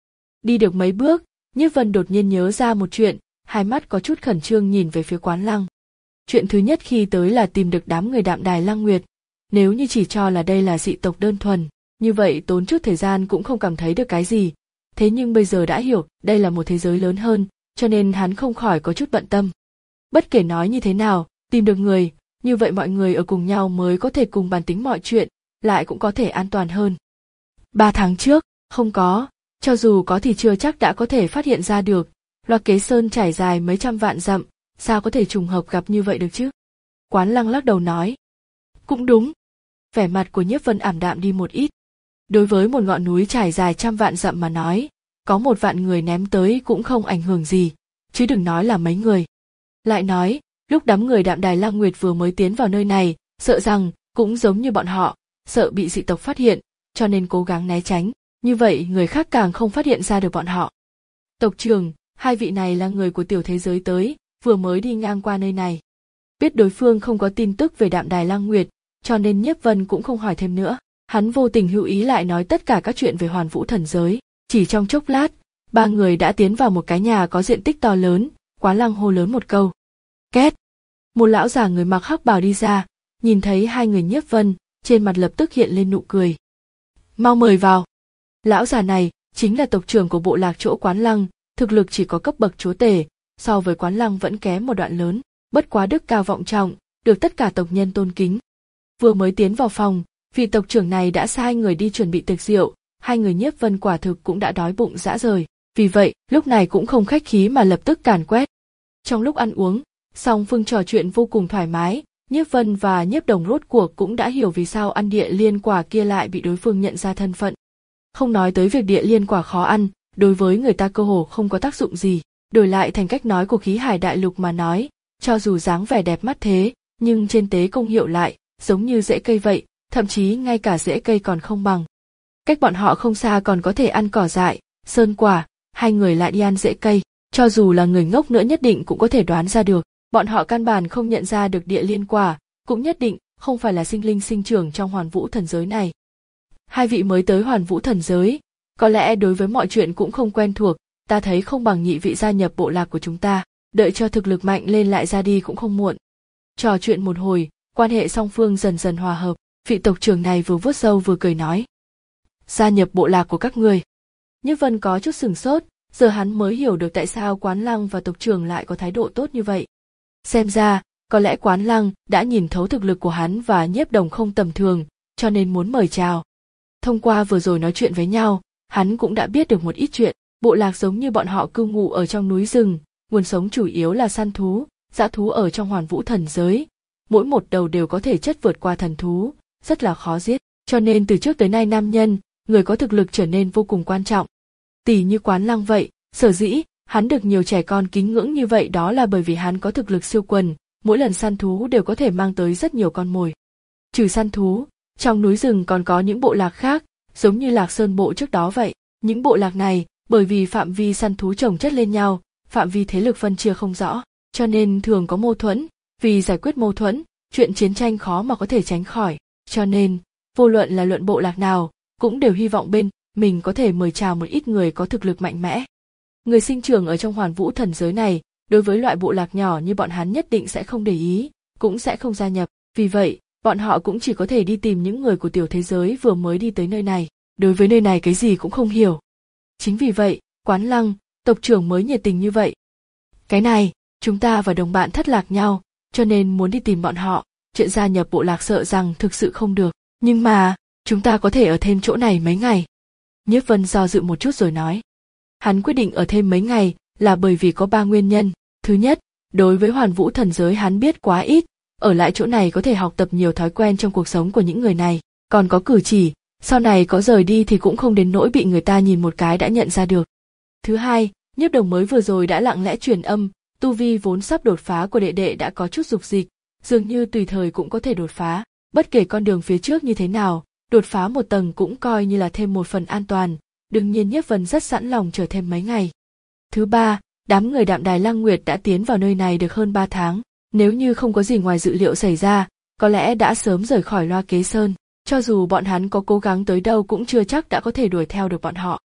Đi được mấy bước, Nhiếp Vân đột nhiên nhớ ra một chuyện, hai mắt có chút khẩn trương nhìn về phía Quán Lăng. Chuyện thứ nhất khi tới là tìm được đám người Đạm Đài Lăng Nguyệt. Nếu như chỉ cho là đây là dị tộc đơn thuần, như vậy tốn chút thời gian cũng không cảm thấy được cái gì. Thế nhưng bây giờ đã hiểu đây là một thế giới lớn hơn, cho nên hắn không khỏi có chút bận tâm. Bất kể nói như thế nào, tìm được người, như vậy mọi người ở cùng nhau mới có thể cùng bàn tính mọi chuyện, lại cũng có thể an toàn hơn. Ba tháng trước, không có, cho dù có thì chưa chắc đã có thể phát hiện ra được. Loa Kế Sơn trải dài mấy trăm vạn dặm, sao có thể trùng hợp gặp như vậy được chứ? Quán Lăng lắc đầu nói. Cũng đúng. Vẻ mặt của Nhiếp Vân ảm đạm đi một ít. Đối với một ngọn núi trải dài trăm vạn dặm mà nói, có một vạn người ném tới cũng không ảnh hưởng gì, chứ đừng nói là mấy người. Lại nói, lúc đám người Đạm Đài Lăng Nguyệt vừa mới tiến vào nơi này, sợ rằng cũng giống như bọn họ, sợ bị dị tộc phát hiện, cho nên cố gắng né tránh, như vậy người khác càng không phát hiện ra được bọn họ. Tộc trưởng, hai vị này là người của tiểu thế giới tới, vừa mới đi ngang qua nơi này. Biết đối phương không có tin tức về Đạm Đài Lăng Nguyệt, cho nên Nhiếp Vân cũng không hỏi thêm nữa. Hắn vô tình hữu ý lại nói tất cả các chuyện về Hoàn Vũ Thần Giới. Chỉ trong chốc lát, ba người đã tiến vào một cái nhà có diện tích to lớn. Quán Lăng hô lớn một câu. Két! Một lão già người mặc hắc bào đi ra, nhìn thấy hai người Nhiếp Vân, trên mặt lập tức hiện lên nụ cười. Mau mời vào. Lão già này chính là tộc trưởng của bộ lạc chỗ Quán Lăng, thực lực chỉ có cấp bậc chúa tể, so với Quán Lăng vẫn kém một đoạn lớn, bất quá đức cao vọng trọng, được tất cả tộc nhân tôn kính. Vừa mới tiến vào phòng, vị tộc trưởng này đã sai người đi chuẩn bị tiệc rượu, hai người Nhiếp Vân quả thực cũng đã đói bụng rã rời, vì vậy lúc này cũng không khách khí mà lập tức càn quét. Trong lúc ăn uống, song phương trò chuyện vô cùng thoải mái, Nhiếp Vân và Nhiếp Đồng rốt cuộc cũng đã hiểu vì sao ăn địa liên quả kia lại bị đối phương nhận ra thân phận. Không nói tới việc địa liên quả khó ăn, đối với người ta cơ hồ không có tác dụng gì, đổi lại thành cách nói của khí hải đại lục mà nói, cho dù dáng vẻ đẹp mắt thế, nhưng trên tế công hiệu lại, giống như rễ cây vậy, thậm chí ngay cả rễ cây còn không bằng. Cách bọn họ không xa còn có thể ăn cỏ dại, sơn quả, hai người lại đi ăn rễ cây, cho dù là người ngốc nữa nhất định cũng có thể đoán ra được, bọn họ căn bản không nhận ra được địa liên quả, cũng nhất định không phải là sinh linh sinh trưởng trong Hoàn Vũ Thần Giới này. Hai vị mới tới Hoàn Vũ Thần Giới, có lẽ đối với mọi chuyện cũng không quen thuộc, ta thấy không bằng nhị vị gia nhập bộ lạc của chúng ta, đợi cho thực lực mạnh lên lại ra đi cũng không muộn. Trò chuyện một hồi, quan hệ song phương dần dần hòa hợp, vị tộc trưởng này vừa vuốt râu vừa cười nói. Gia nhập bộ lạc của các người. Nhiếp Vân có chút sửng sốt, giờ hắn mới hiểu được tại sao Quán Lăng và tộc trưởng lại có thái độ tốt như vậy. Xem ra, có lẽ Quán Lăng đã nhìn thấu thực lực của hắn và Nhiếp Đồng không tầm thường, cho nên muốn mời chào. Thông qua vừa rồi nói chuyện với nhau, hắn cũng đã biết được một ít chuyện, bộ lạc giống như bọn họ cư ngụ ở trong núi rừng, nguồn sống chủ yếu là săn thú, dã thú ở trong Hoàn Vũ Thần Giới. Mỗi một đầu đều có thể chất vượt qua thần thú, rất là khó giết, cho nên từ trước tới nay nam nhân, người có thực lực trở nên vô cùng quan trọng. Tỷ như Quán Lăng vậy, sở dĩ hắn được nhiều trẻ con kính ngưỡng như vậy đó là bởi vì hắn có thực lực siêu quần, mỗi lần săn thú đều có thể mang tới rất nhiều con mồi. Trừ săn thú, trong núi rừng còn có những bộ lạc khác, giống như Lạc Sơn bộ trước đó vậy. Những bộ lạc này, bởi vì phạm vi săn thú chồng chất lên nhau, phạm vi thế lực phân chia không rõ, cho nên thường có mâu thuẫn. Vì giải quyết mâu thuẫn, chuyện chiến tranh khó mà có thể tránh khỏi, cho nên, vô luận là luận bộ lạc nào, cũng đều hy vọng bên mình có thể mời chào một ít người có thực lực mạnh mẽ. Người sinh trưởng ở trong Hoàn Vũ Thần Giới này, đối với loại bộ lạc nhỏ như bọn hắn nhất định sẽ không để ý, cũng sẽ không gia nhập, vì vậy, bọn họ cũng chỉ có thể đi tìm những người của tiểu thế giới vừa mới đi tới nơi này, đối với nơi này cái gì cũng không hiểu. Chính vì vậy, Quán Lăng, tộc trưởng mới nhiệt tình như vậy. Cái này, chúng ta và đồng bạn thất lạc nhau, cho nên muốn đi tìm bọn họ, chuyện gia nhập bộ lạc sợ rằng thực sự không được, nhưng mà, chúng ta có thể ở thêm chỗ này mấy ngày. Nhiếp Vân do dự một chút rồi nói. Hắn quyết định ở thêm mấy ngày là bởi vì có ba nguyên nhân. Thứ nhất, đối với Hoàn Vũ Thần Giới hắn biết quá ít, ở lại chỗ này có thể học tập nhiều thói quen trong cuộc sống của những người này, còn có cử chỉ, sau này có rời đi thì cũng không đến nỗi bị người ta nhìn một cái đã nhận ra được. Thứ hai, Nhiếp Đồng mới vừa rồi đã lặng lẽ truyền âm, tu vi vốn sắp đột phá của đệ đệ đã có chút dục dịch, dường như tùy thời cũng có thể đột phá, bất kể con đường phía trước như thế nào, đột phá một tầng cũng coi như là thêm một phần an toàn, đương nhiên Nhiếp Vân rất sẵn lòng chờ thêm mấy ngày. Thứ ba, đám người Đạm Đài Lăng Nguyệt đã tiến vào nơi này được hơn ba tháng, nếu như không có gì ngoài dự liệu xảy ra, có lẽ đã sớm rời khỏi Loa Kế Sơn, cho dù bọn hắn có cố gắng tới đâu cũng chưa chắc đã có thể đuổi theo được bọn họ.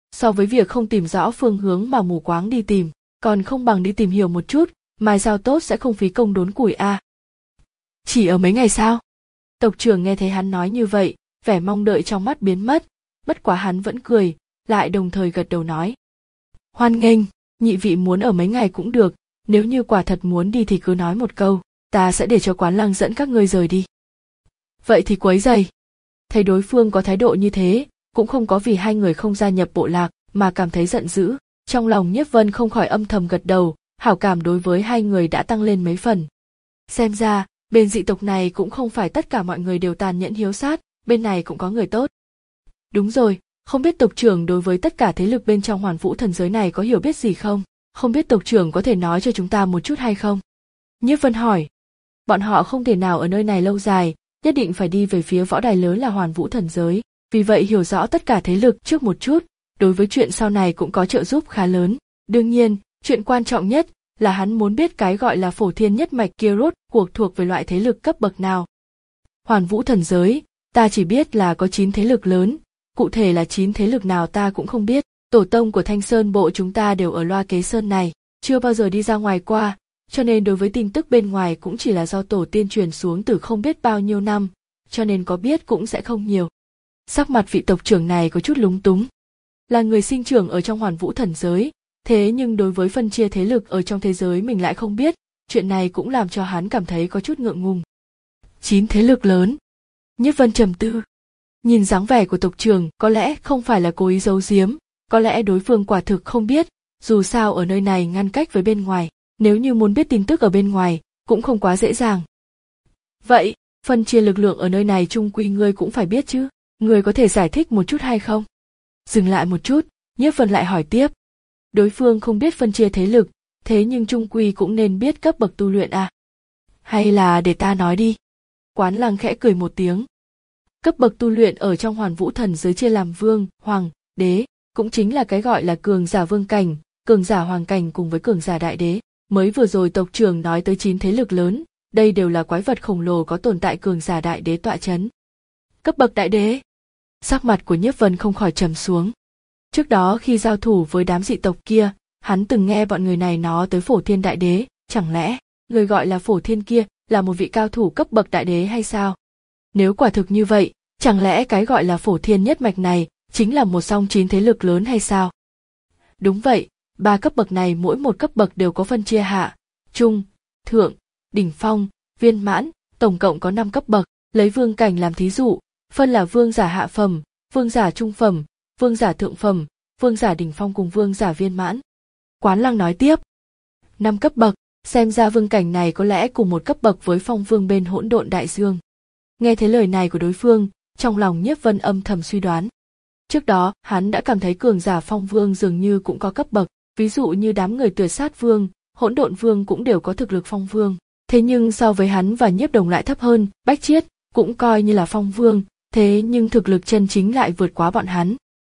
So với việc không tìm rõ phương hướng mà mù quáng đi tìm, còn không bằng đi tìm hiểu một chút, mai giao tốt sẽ không phí công đốn củi a. À. Chỉ ở mấy ngày sao? Tộc trưởng nghe thấy hắn nói như vậy, vẻ mong đợi trong mắt biến mất, bất quá hắn vẫn cười, lại đồng thời gật đầu nói. Hoan nghênh, nhị vị muốn ở mấy ngày cũng được, nếu như quả thật muốn đi thì cứ nói một câu, ta sẽ để cho Quán Lăng dẫn các ngươi rời đi. Vậy thì quấy rầy. Thấy đối phương có thái độ như thế, cũng không có vì hai người không gia nhập bộ lạc mà cảm thấy giận dữ, trong lòng Nhiếp Vân không khỏi âm thầm gật đầu, hảo cảm đối với hai người đã tăng lên mấy phần. Xem ra, bên dị tộc này cũng không phải tất cả mọi người đều tàn nhẫn hiếu sát, bên này cũng có người tốt. Đúng rồi, không biết tộc trưởng đối với tất cả thế lực bên trong Hoàn Vũ thần giới này có hiểu biết gì không? Không biết tộc trưởng có thể nói cho chúng ta một chút hay không? Nhiếp Vân hỏi. Bọn họ không thể nào ở nơi này lâu dài, nhất định phải đi về phía võ đài lớn là Hoàn Vũ thần giới, vì vậy hiểu rõ tất cả thế lực trước một chút, đối với chuyện sau này cũng có trợ giúp khá lớn. Đương nhiên, chuyện quan trọng nhất là hắn muốn biết cái gọi là Phổ Thiên nhất mạch kia rốt cuộc thuộc về loại thế lực cấp bậc nào. Hoàn Vũ thần giới, ta chỉ biết là có chín thế lực lớn, cụ thể là chín thế lực nào ta cũng không biết. Tổ tông của Thanh Sơn bộ chúng ta đều ở Loa Kế Sơn này, chưa bao giờ đi ra ngoài qua, cho nên đối với tin tức bên ngoài cũng chỉ là do tổ tiên truyền xuống từ không biết bao nhiêu năm, cho nên có biết cũng sẽ không nhiều. Sắc mặt vị tộc trưởng này có chút lúng túng. Là người sinh trưởng ở trong Hoàn Vũ thần giới, thế nhưng đối với phân chia thế lực ở trong thế giới mình lại không biết, chuyện này cũng làm cho hắn cảm thấy có chút ngượng ngùng. Chín thế lực lớn. Nhiếp Vân trầm tư. Nhìn dáng vẻ của tộc trưởng có lẽ không phải là cố ý giấu giếm, có lẽ đối phương quả thực không biết, dù sao ở nơi này ngăn cách với bên ngoài, nếu như muốn biết tin tức ở bên ngoài, cũng không quá dễ dàng. Vậy, phân chia lực lượng ở nơi này chung quy ngươi cũng phải biết chứ, ngươi có thể giải thích một chút hay không? Dừng lại một chút, Nhiếp Vân lại hỏi tiếp. Đối phương không biết phân chia thế lực, thế nhưng chung quy cũng nên biết cấp bậc tu luyện à? Hay là để ta nói đi? Quán Lăng khẽ cười một tiếng. Cấp bậc tu luyện ở trong Hoàn Vũ thần giới chia làm vương, hoàng, đế, cũng chính là cái gọi là cường giả vương cảnh, cường giả hoàng cảnh cùng với cường giả đại đế. Mới vừa rồi tộc trưởng nói tới chín thế lực lớn, đây đều là quái vật khổng lồ có tồn tại cường giả đại đế tọa chấn. Cấp bậc đại đế. Sắc mặt của Nhiếp Vân không khỏi trầm xuống. Trước đó khi giao thủ với đám dị tộc kia, hắn từng nghe bọn người này nói tới Phổ Thiên đại đế, chẳng lẽ người gọi là Phổ Thiên kia là một vị cao thủ cấp bậc đại đế hay sao? Nếu quả thực như vậy, chẳng lẽ cái gọi là Phổ Thiên nhất mạch này chính là một song chín thế lực lớn hay sao? Đúng vậy, ba cấp bậc này mỗi một cấp bậc đều có phân chia hạ, trung, thượng, đỉnh phong, viên mãn, tổng cộng có năm cấp bậc, lấy vương cảnh làm thí dụ, phân là vương giả hạ phẩm, vương giả trung phẩm, vương giả thượng phẩm, vương giả đỉnh phong cùng vương giả viên mãn. Quán Lăng nói tiếp, năm cấp bậc, xem ra vương cảnh này có lẽ cùng một cấp bậc với phong vương bên hỗn độn đại dương. Nghe thấy lời này của đối phương, trong lòng Nhiếp Vân âm thầm suy đoán. Trước đó, hắn đã cảm thấy cường giả phong vương dường như cũng có cấp bậc, ví dụ như đám người tuyệt sát vương, hỗn độn vương cũng đều có thực lực phong vương. Thế nhưng so với hắn và Nhiếp Đồng lại thấp hơn, Bách Chiết cũng coi như là phong vương, thế nhưng thực lực chân chính lại vượt quá bọn hắn.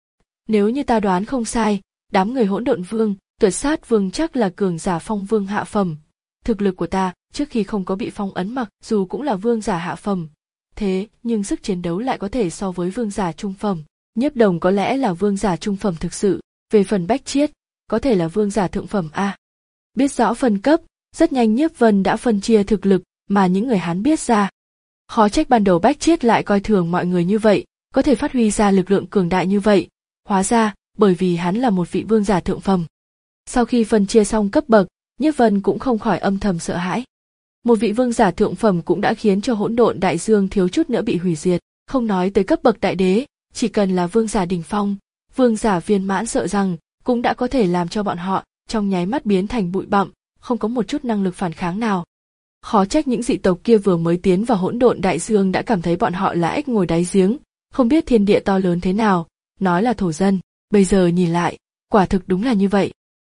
Nếu như ta đoán không sai, đám người hỗn độn vương, tuyệt sát vương chắc là cường giả phong vương hạ phẩm. Thực lực của ta, trước khi không có bị phong ấn mặc dù cũng là vương giả hạ phẩm, thế nhưng sức chiến đấu lại có thể so với vương giả trung phẩm. Nhiếp Đồng có lẽ là vương giả trung phẩm thực sự, về phần Bách Chiết, có thể là vương giả thượng phẩm a. Biết rõ phân cấp, rất nhanh Nhiếp Vân đã phân chia thực lực mà những người hắn biết ra. Khó trách ban đầu Bách Chiết lại coi thường mọi người như vậy, có thể phát huy ra lực lượng cường đại như vậy, hóa ra bởi vì hắn là một vị vương giả thượng phẩm. Sau khi phân chia xong cấp bậc, Nhiếp Vân cũng không khỏi âm thầm sợ hãi. Một vị vương giả thượng phẩm cũng đã khiến cho hỗn độn đại dương thiếu chút nữa bị hủy diệt, không nói tới cấp bậc đại đế, chỉ cần là vương giả đỉnh phong, vương giả viên mãn sợ rằng cũng đã có thể làm cho bọn họ trong nháy mắt biến thành bụi bặm, không có một chút năng lực phản kháng nào. Khó trách những dị tộc kia vừa mới tiến vào hỗn độn đại dương đã cảm thấy bọn họ là ếch ngồi đáy giếng, không biết thiên địa to lớn thế nào, nói là thổ dân, bây giờ nhìn lại, quả thực đúng là như vậy.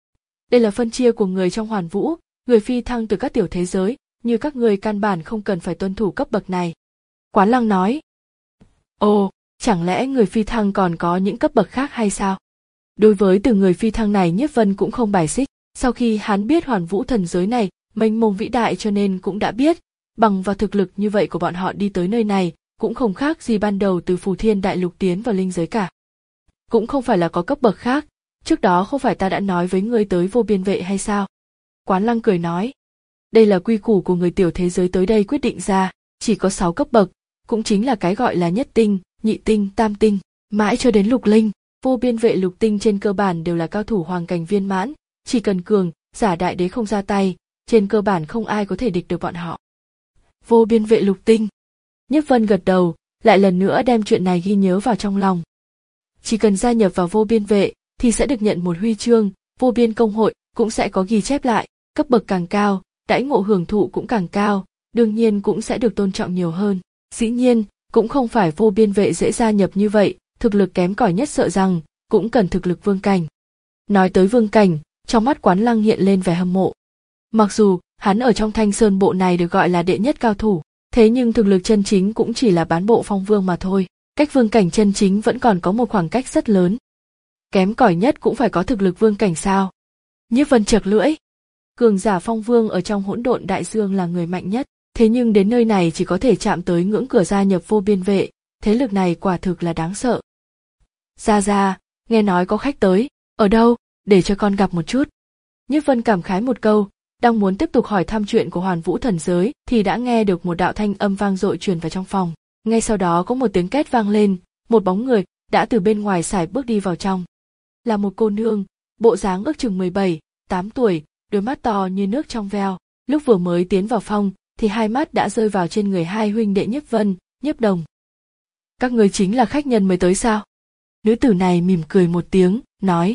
Đây là phân chia của người trong Hoàn Vũ, người phi thăng từ các tiểu thế giới, như các người căn bản không cần phải tuân thủ cấp bậc này. Quán Lăng nói. Ồ, chẳng lẽ người phi thăng còn có những cấp bậc khác hay sao? Đối với từ người phi thăng này Nhiếp Vân cũng không bài xích, sau khi hắn biết Hoàn Vũ thần giới này mênh mông vĩ đại cho nên cũng đã biết, bằng vào thực lực như vậy của bọn họ đi tới nơi này, cũng không khác gì ban đầu từ Phù Thiên đại lục tiến vào linh giới cả. cũng không phải là có cấp bậc khác, trước đó không phải ta đã nói với ngươi tới vô biên vệ hay sao? Quán Lăng cười nói, đây là quy củ của người tiểu thế giới tới đây quyết định ra, chỉ có sáu cấp bậc, cũng chính là cái gọi là nhất tinh, nhị tinh, tam tinh, mãi cho đến lục linh. Vô biên vệ lục tinh trên cơ bản đều là cao thủ hoàng cảnh viên mãn, chỉ cần cường, giả đại đế không ra tay, trên cơ bản không ai có thể địch được bọn họ. Vô biên vệ lục tinh. Nhiếp Vân gật đầu, lại lần nữa đem chuyện này ghi nhớ vào trong lòng. Chỉ cần gia nhập vào vô biên vệ, thì sẽ được nhận một huy chương, vô biên công hội cũng sẽ có ghi chép lại, cấp bậc càng cao, đãi ngộ hưởng thụ cũng càng cao, đương nhiên cũng sẽ được tôn trọng nhiều hơn. Dĩ nhiên, cũng không phải vô biên vệ dễ gia nhập như vậy, thực lực kém cỏi nhất sợ rằng cũng cần thực lực vương cảnh. Nói tới vương cảnh, trong mắt Quán Lăng hiện lên vẻ hâm mộ. Mặc dù hắn ở trong Thanh Sơn bộ này được gọi là đệ nhất cao thủ, thế nhưng thực lực chân chính cũng chỉ là bán bộ phong vương mà thôi, cách vương cảnh chân chính vẫn còn có một khoảng cách rất lớn. Kém cỏi nhất cũng phải có thực lực vương cảnh sao? Nhiếp Vân chật lưỡi. Cường giả phong vương ở trong hỗn độn đại dương là người mạnh nhất, thế nhưng đến nơi này chỉ có thể chạm tới ngưỡng cửa gia nhập vô biên vệ, thế lực này quả thực là đáng sợ. Gia Gia, nghe nói có khách tới, ở đâu, để cho con gặp một chút. Nhiếp Vân cảm khái một câu, đang muốn tiếp tục hỏi thăm chuyện của Hoàn Vũ thần giới thì đã nghe được một đạo thanh âm vang dội truyền vào trong phòng. Ngay sau đó có một tiếng két vang lên, một bóng người đã từ bên ngoài sải bước đi vào trong. Là một cô nương, bộ dáng ước chừng mười bảy, tám tuổi, đôi mắt to như nước trong veo. Lúc vừa mới tiến vào phòng thì hai mắt đã rơi vào trên người hai huynh đệ Nhiếp Vân, Nhiếp Đồng. Các người chính là khách nhân mới tới sao? Nữ tử này mỉm cười một tiếng, nói.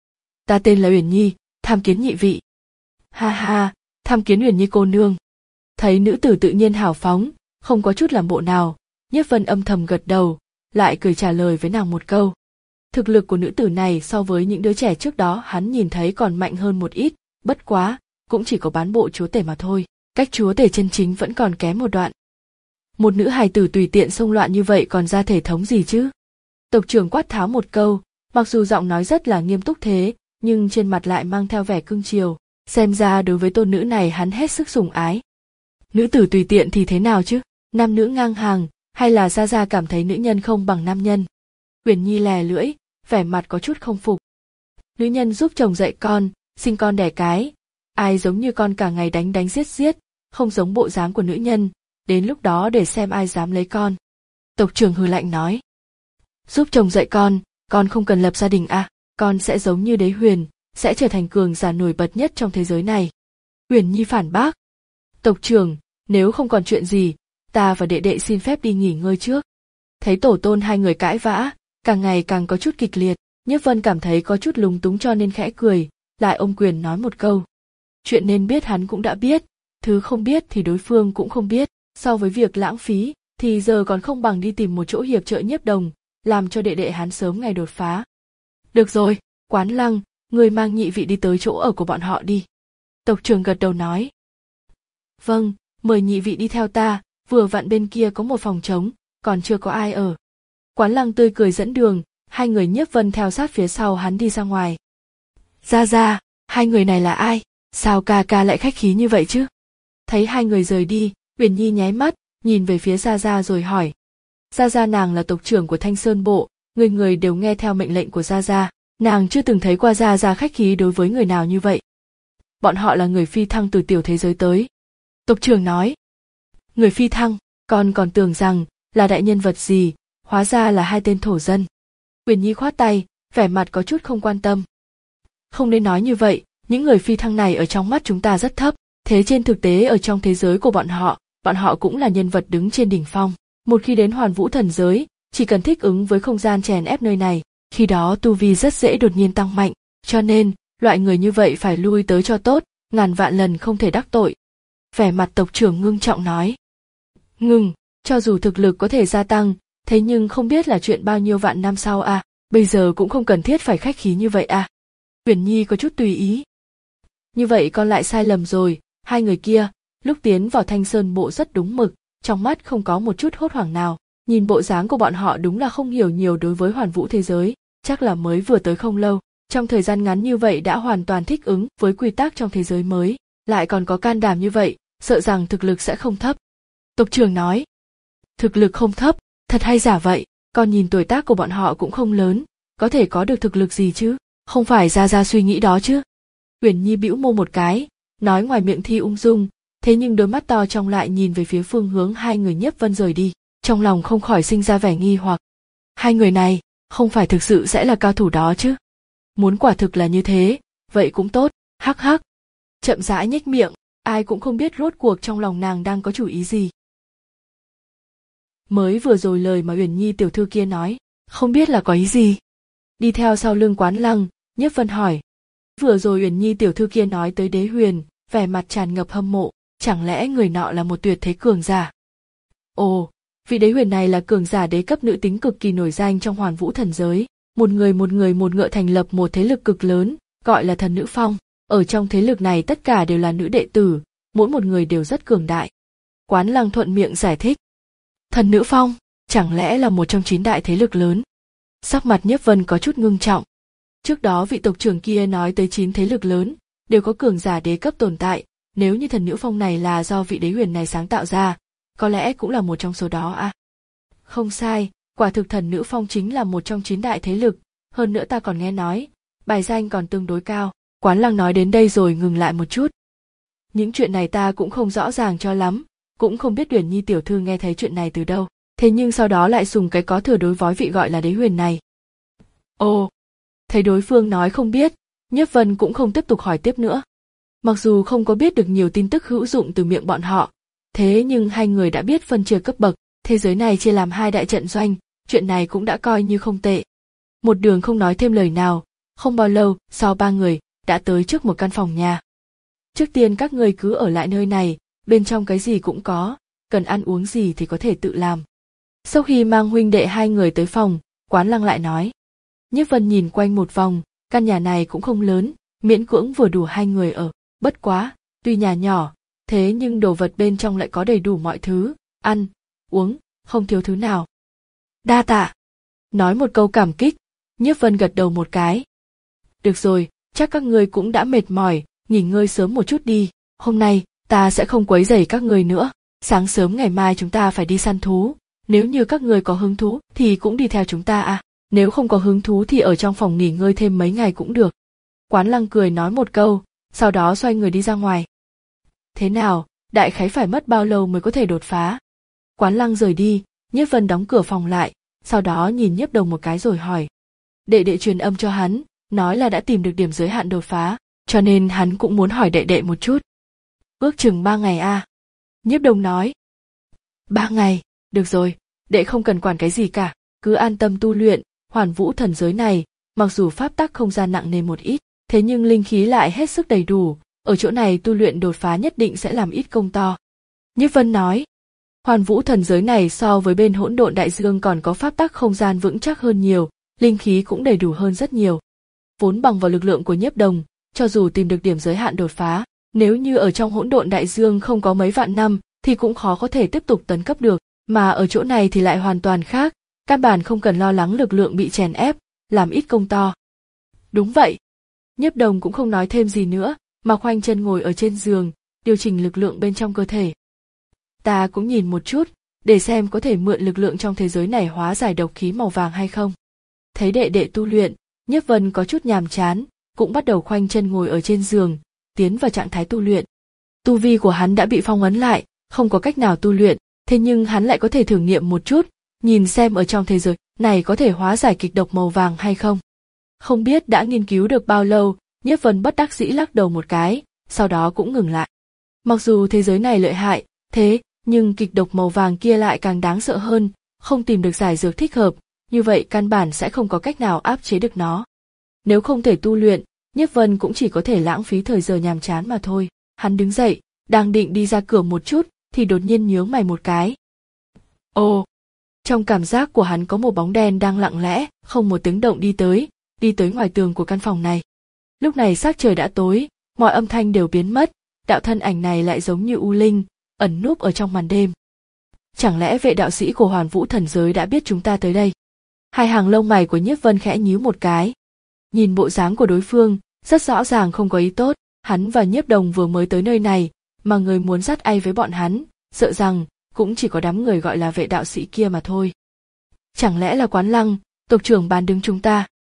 Ta tên là Uyển Nhi, tham kiến nhị vị. Ha ha, tham kiến Uyển Nhi cô nương. Thấy nữ tử tự nhiên hào phóng, không có chút làm bộ nào, Nhiếp Vân âm thầm gật đầu, lại cười trả lời với nàng một câu. Thực lực của nữ tử này so với những đứa trẻ trước đó hắn nhìn thấy còn mạnh hơn một ít, bất quá, cũng chỉ có bán bộ chúa tể mà thôi, cách chúa tể chân chính vẫn còn kém một đoạn. Một nữ hài tử tùy tiện xông loạn như vậy còn ra thể thống gì chứ? Tộc trưởng quát tháo một câu, mặc dù giọng nói rất là nghiêm túc thế, nhưng trên mặt lại mang theo vẻ cưng chiều, xem ra đối với tôn nữ này hắn hết sức sủng ái. Nữ tử tùy tiện thì thế nào chứ? Nam nữ ngang hàng, hay là Gia Gia cảm thấy nữ nhân không bằng nam nhân? Uyển Nhi lè lưỡi, vẻ mặt có chút không phục. Nữ nhân giúp chồng dạy con, sinh con đẻ cái, ai giống như con cả ngày đánh đánh giết giết, không giống bộ dáng của nữ nhân, đến lúc đó để xem ai dám lấy con. Tộc trưởng hừ lạnh nói. Giúp chồng dạy con, con không cần lập gia đình à, con sẽ giống như Đế Huyền, sẽ trở thành cường giả nổi bật nhất trong thế giới này. Uyển Nhi phản bác. Tộc trưởng, nếu không còn chuyện gì, ta và đệ đệ xin phép đi nghỉ ngơi trước. Thấy tổ tôn hai người cãi vã, càng ngày càng có chút kịch liệt, Nhiếp Vân cảm thấy có chút lúng túng cho nên khẽ cười, lại ôm quyền nói một câu. Chuyện nên biết hắn cũng đã biết, thứ không biết thì đối phương cũng không biết, so với việc lãng phí, thì giờ còn không bằng đi tìm một chỗ hiệp trợ Nhiếp Đồng, làm cho đệ đệ hắn sớm ngày đột phá. Được rồi, Quán Lăng, người mang nhị vị đi tới chỗ ở của bọn họ đi. Tộc trưởng gật đầu nói. Vâng, mời nhị vị đi theo ta, vừa vặn bên kia có một phòng trống, còn chưa có ai ở. Quán Lăng tươi cười dẫn đường, hai người Nhiếp Vân theo sát phía sau hắn đi ra ngoài. Gia Gia, hai người này là ai? Sao ca ca lại khách khí như vậy chứ? Thấy hai người rời đi, Uyển Nhi nháy mắt, nhìn về phía Gia Gia rồi hỏi. Gia Gia nàng là tộc trưởng của Thanh Sơn Bộ, người người đều nghe theo mệnh lệnh của Gia Gia, nàng chưa từng thấy qua Gia Gia khách khí đối với người nào như vậy. Bọn họ là người phi thăng từ tiểu thế giới tới. Tộc trưởng nói. Người phi thăng, con còn tưởng rằng là đại nhân vật gì, hóa ra là hai tên thổ dân. Uyển Nhi khoát tay, vẻ mặt có chút không quan tâm. Không nên nói như vậy, những người phi thăng này ở trong mắt chúng ta rất thấp, thế trên thực tế ở trong thế giới của bọn họ, bọn họ cũng là nhân vật đứng trên đỉnh phong. Một khi đến Hoàn Vũ thần giới, chỉ cần thích ứng với không gian chèn ép nơi này, khi đó tu vi rất dễ đột nhiên tăng mạnh, cho nên, loại người như vậy phải lui tới cho tốt, ngàn vạn lần không thể đắc tội. Vẻ mặt tộc trưởng ngưng trọng nói. Ngừng, cho dù thực lực có thể gia tăng, thế nhưng không biết là chuyện bao nhiêu vạn năm sau à, bây giờ cũng không cần thiết phải khách khí như vậy à. Uyển Nhi có chút tùy ý. Như vậy con lại sai lầm rồi, hai người kia, lúc tiến vào Thanh Sơn Bộ rất đúng mực, trong mắt không có một chút hốt hoảng nào, nhìn bộ dáng của bọn họ đúng là không hiểu nhiều đối với Hoàn Vũ thế giới, chắc là mới vừa tới không lâu, trong thời gian ngắn như vậy đã hoàn toàn thích ứng với quy tắc trong thế giới mới, lại còn có can đảm như vậy, sợ rằng thực lực sẽ không thấp. Tộc trưởng nói, thực lực không thấp, thật hay giả vậy, con nhìn tuổi tác của bọn họ cũng không lớn, có thể có được thực lực gì chứ, không phải ra ra suy nghĩ đó chứ. Uyển Nhi bĩu môi một cái, nói ngoài miệng thi ung dung, thế nhưng đôi mắt to trong lại nhìn về phía phương hướng hai người Nhiếp Vân rời đi, trong lòng không khỏi sinh ra vẻ nghi hoặc. Hai người này, không phải thực sự sẽ là cao thủ đó chứ? Muốn quả thực là như thế, vậy cũng tốt, hắc hắc. Chậm rãi nhếch miệng, ai cũng không biết rốt cuộc trong lòng nàng đang có chủ ý gì. Mới vừa rồi lời mà Uyển Nhi tiểu thư kia nói, không biết là có ý gì. Đi theo sau lưng Quán Lăng, Nhiếp Vân hỏi. Vừa rồi Uyển Nhi tiểu thư kia nói tới Đế Huyền, vẻ mặt tràn ngập hâm mộ, chẳng lẽ người nọ là một tuyệt thế cường giả? Ồ, vị Đế Huyền này là cường giả đế cấp nữ tính cực kỳ nổi danh trong Hoàn Vũ thần giới, một người một người một ngựa thành lập một thế lực cực lớn, gọi là Thần Nữ Phong. Ở trong thế lực này tất cả đều là nữ đệ tử, mỗi một người đều rất cường đại. Quán Lăng thuận miệng giải thích. Thần Nữ Phong, chẳng lẽ là một trong chín đại thế lực lớn? Sắc mặt Nhiếp Vân có chút ngưng trọng. Trước đó vị tộc trưởng kia nói tới chín thế lực lớn, đều có cường giả đế cấp tồn tại, nếu như Thần Nữ Phong này là do vị Đế Huyền này sáng tạo ra, có lẽ cũng là một trong số đó à? Không sai, quả thực Thần Nữ Phong chính là một trong chín đại thế lực, hơn nữa ta còn nghe nói, bài danh còn tương đối cao. Quán Lăng nói đến đây rồi ngừng lại một chút. Những chuyện này ta cũng không rõ ràng cho lắm, cũng không biết Uyển Nhi tiểu thư nghe thấy chuyện này từ đâu, thế nhưng sau đó lại dùng cái có thừa đối với vị gọi là Đế Huyền này. Ồ, thấy đối phương nói không biết, Nhiếp Vân cũng không tiếp tục hỏi tiếp nữa. Mặc dù không có biết được nhiều tin tức hữu dụng từ miệng bọn họ, thế nhưng hai người đã biết phân chia cấp bậc, thế giới này chia làm hai đại trận doanh, chuyện này cũng đã coi như không tệ. Một đường không nói thêm lời nào, không bao lâu sau ba người đã tới trước một căn phòng nhà. Trước tiên các người cứ ở lại nơi này, bên trong cái gì cũng có, cần ăn uống gì thì có thể tự làm. Sau khi mang huynh đệ hai người tới phòng, Quán Lăng lại nói. Nhiếp Vân nhìn quanh một vòng, căn nhà này cũng không lớn, miễn cưỡng vừa đủ hai người ở, bất quá, tuy nhà nhỏ, thế nhưng đồ vật bên trong lại có đầy đủ mọi thứ, ăn, uống, không thiếu thứ nào. Đa tạ. Nói một câu cảm kích, Nhiếp Vân gật đầu một cái. Được rồi, chắc các ngươi cũng đã mệt mỏi, nghỉ ngơi sớm một chút đi, hôm nay, ta sẽ không quấy rầy các ngươi nữa, sáng sớm ngày mai chúng ta phải đi săn thú, nếu như các ngươi có hứng thú thì cũng đi theo chúng ta à, nếu không có hứng thú thì ở trong phòng nghỉ ngơi thêm mấy ngày cũng được. Quán Lăng cười nói một câu, sau đó xoay người đi ra ngoài. Thế nào, đại khái phải mất bao lâu mới có thể đột phá? Quán Lăng rời đi, Nhiếp Vân đóng cửa phòng lại, sau đó nhìn Nhiếp Đồng một cái rồi hỏi. Đệ đệ truyền âm cho hắn, nói là đã tìm được điểm giới hạn đột phá, cho nên hắn cũng muốn hỏi đệ đệ một chút. Ước chừng ba ngày a. À? Nhiếp Đồng nói. Ba ngày, được rồi, đệ không cần quản cái gì cả, cứ an tâm tu luyện, Hoàn Vũ thần giới này, mặc dù pháp tắc không gian nặng nề một ít, thế nhưng linh khí lại hết sức đầy đủ, ở chỗ này tu luyện đột phá nhất định sẽ làm ít công to. Nhiếp Vân nói. Hoàn Vũ thần giới này so với bên Hỗn Độn Đại Dương còn có pháp tắc không gian vững chắc hơn nhiều, linh khí cũng đầy đủ hơn rất nhiều. Vốn bằng vào lực lượng của Nhiếp Đồng, cho dù tìm được điểm giới hạn đột phá, nếu như ở trong Hỗn Độn Đại Dương không có mấy vạn năm thì cũng khó có thể tiếp tục tấn cấp được, mà ở chỗ này thì lại hoàn toàn khác, căn bản không cần lo lắng lực lượng bị chèn ép, làm ít công to. Đúng vậy. Nhiếp Đồng cũng không nói thêm gì nữa, mà khoanh chân ngồi ở trên giường, điều chỉnh lực lượng bên trong cơ thể. Ta cũng nhìn một chút, để xem có thể mượn lực lượng trong thế giới này hóa giải độc khí màu vàng hay không. Thấy đệ đệ tu luyện, Nhiếp Vân có chút nhàm chán, cũng bắt đầu khoanh chân ngồi ở trên giường, tiến vào trạng thái tu luyện. Tu vi của hắn đã bị phong ấn lại, không có cách nào tu luyện, thế nhưng hắn lại có thể thử nghiệm một chút, nhìn xem ở trong thế giới này có thể hóa giải kịch độc màu vàng hay không. Không biết đã nghiên cứu được bao lâu, Nhiếp Vân bất đắc dĩ lắc đầu một cái, sau đó cũng ngừng lại. Mặc dù thế giới này lợi hại, thế nhưng kịch độc màu vàng kia lại càng đáng sợ hơn, không tìm được giải dược thích hợp, như vậy căn bản sẽ không có cách nào áp chế được nó. Nếu không thể tu luyện, Nhiếp Vân cũng chỉ có thể lãng phí thời giờ nhàm chán mà thôi. Hắn đứng dậy, đang định đi ra cửa một chút, thì đột nhiên nhướng mày một cái. Ồ! Trong cảm giác của hắn có một bóng đen đang lặng lẽ, không một tiếng động đi tới, đi tới ngoài tường của căn phòng này. Lúc này sắc trời đã tối, mọi âm thanh đều biến mất, đạo thân ảnh này lại giống như u linh, ẩn núp ở trong màn đêm. Chẳng lẽ vệ đạo sĩ của Hoàn Vũ thần giới đã biết chúng ta tới đây? Hai hàng lông mày của Nhiếp Vân khẽ nhíu một cái. Nhìn bộ dáng của đối phương, rất rõ ràng không có ý tốt, hắn và Nhiếp Đồng vừa mới tới nơi này, mà người muốn dắt ai với bọn hắn, sợ rằng cũng chỉ có đám người gọi là vệ đạo sĩ kia mà thôi. Chẳng lẽ là Quán Lăng, tộc trưởng bán đứng chúng ta?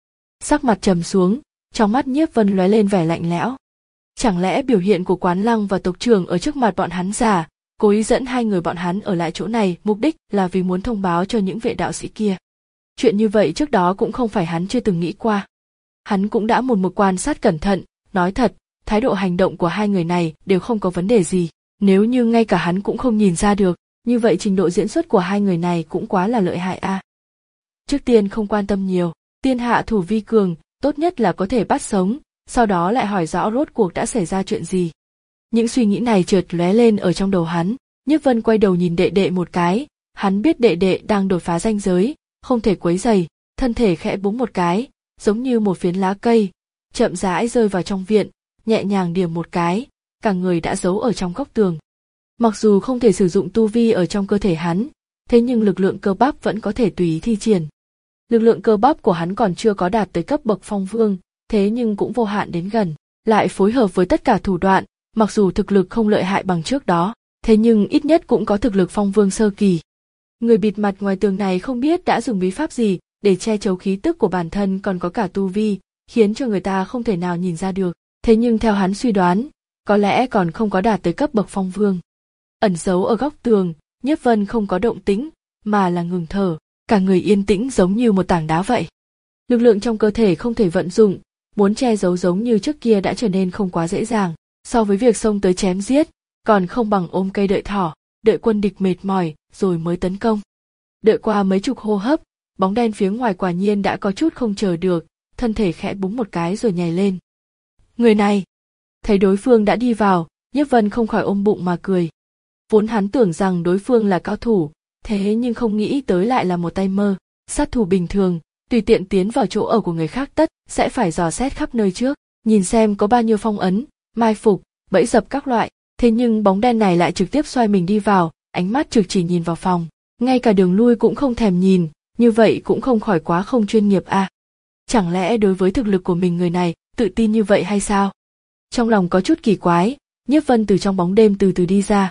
sắc mặt trầm xuống, trong mắt Nhiếp Vân lóe lên vẻ lạnh lẽo. Chẳng lẽ biểu hiện của Quán Lăng và tộc trưởng ở trước mặt bọn hắn giả, cố ý dẫn hai người bọn hắn ở lại chỗ này, mục đích là vì muốn thông báo cho những vệ đạo sĩ kia. Chuyện như vậy trước đó cũng không phải hắn chưa từng nghĩ qua. Hắn cũng đã một mực quan sát cẩn thận, nói thật, thái độ hành động của hai người này đều không có vấn đề gì. Nếu như ngay cả hắn cũng không nhìn ra được, như vậy trình độ diễn xuất của hai người này cũng quá là lợi hại a. À. Trước tiên không quan tâm nhiều, tiên hạ thủ vi cường, tốt nhất là có thể bắt sống, sau đó lại hỏi rõ rốt cuộc đã xảy ra chuyện gì. Những suy nghĩ này chợt lóe lên ở trong đầu hắn, Nhiếp Vân quay đầu nhìn đệ đệ một cái, hắn biết đệ đệ đang đột phá ranh giới, không thể quấy rầy, thân thể khẽ búng một cái, giống như một phiến lá cây, chậm rãi rơi vào trong viện, nhẹ nhàng điểm một cái, cả người đã giấu ở trong góc tường. Mặc dù không thể sử dụng tu vi ở trong cơ thể hắn, thế nhưng lực lượng cơ bắp vẫn có thể tùy ý thi triển. Lực lượng cơ bắp của hắn còn chưa có đạt tới cấp bậc phong vương, thế nhưng cũng vô hạn đến gần, lại phối hợp với tất cả thủ đoạn, mặc dù thực lực không lợi hại bằng trước đó, thế nhưng ít nhất cũng có thực lực phong vương sơ kỳ. Người bịt mặt ngoài tường này không biết đã dùng bí pháp gì để che giấu khí tức của bản thân, còn có cả tu vi, khiến cho người ta không thể nào nhìn ra được. Thế nhưng theo hắn suy đoán, có lẽ còn không có đạt tới cấp bậc phong vương. Ẩn giấu ở góc tường, Nhiếp Vân không có động tĩnh, mà là ngừng thở, cả người yên tĩnh giống như một tảng đá vậy. Lực lượng trong cơ thể không thể vận dụng, muốn che giấu giống như trước kia đã trở nên không quá dễ dàng. So với việc xông tới chém giết, còn không bằng ôm cây đợi thỏ, đợi quân địch mệt mỏi rồi mới tấn công. Đợi qua mấy chục hô hấp, bóng đen phía ngoài quả nhiên đã có chút không chờ được, thân thể khẽ búng một cái rồi nhảy lên. Người này, thấy đối phương đã đi vào, Nhiếp Vân không khỏi ôm bụng mà cười. Vốn hắn tưởng rằng đối phương là cao thủ, thế nhưng không nghĩ tới lại là một tay mơ, sát thủ bình thường, tùy tiện tiến vào chỗ ở của người khác tất sẽ phải dò xét khắp nơi trước, nhìn xem có bao nhiêu phong ấn, mai phục, bẫy dập các loại, thế nhưng bóng đen này lại trực tiếp xoay mình đi vào, ánh mắt trực chỉ nhìn vào phòng, ngay cả đường lui cũng không thèm nhìn, như vậy cũng không khỏi quá không chuyên nghiệp à. Chẳng lẽ đối với thực lực của mình người này tự tin như vậy hay sao? Trong lòng có chút kỳ quái, Nhiếp Vân từ trong bóng đêm từ từ đi ra.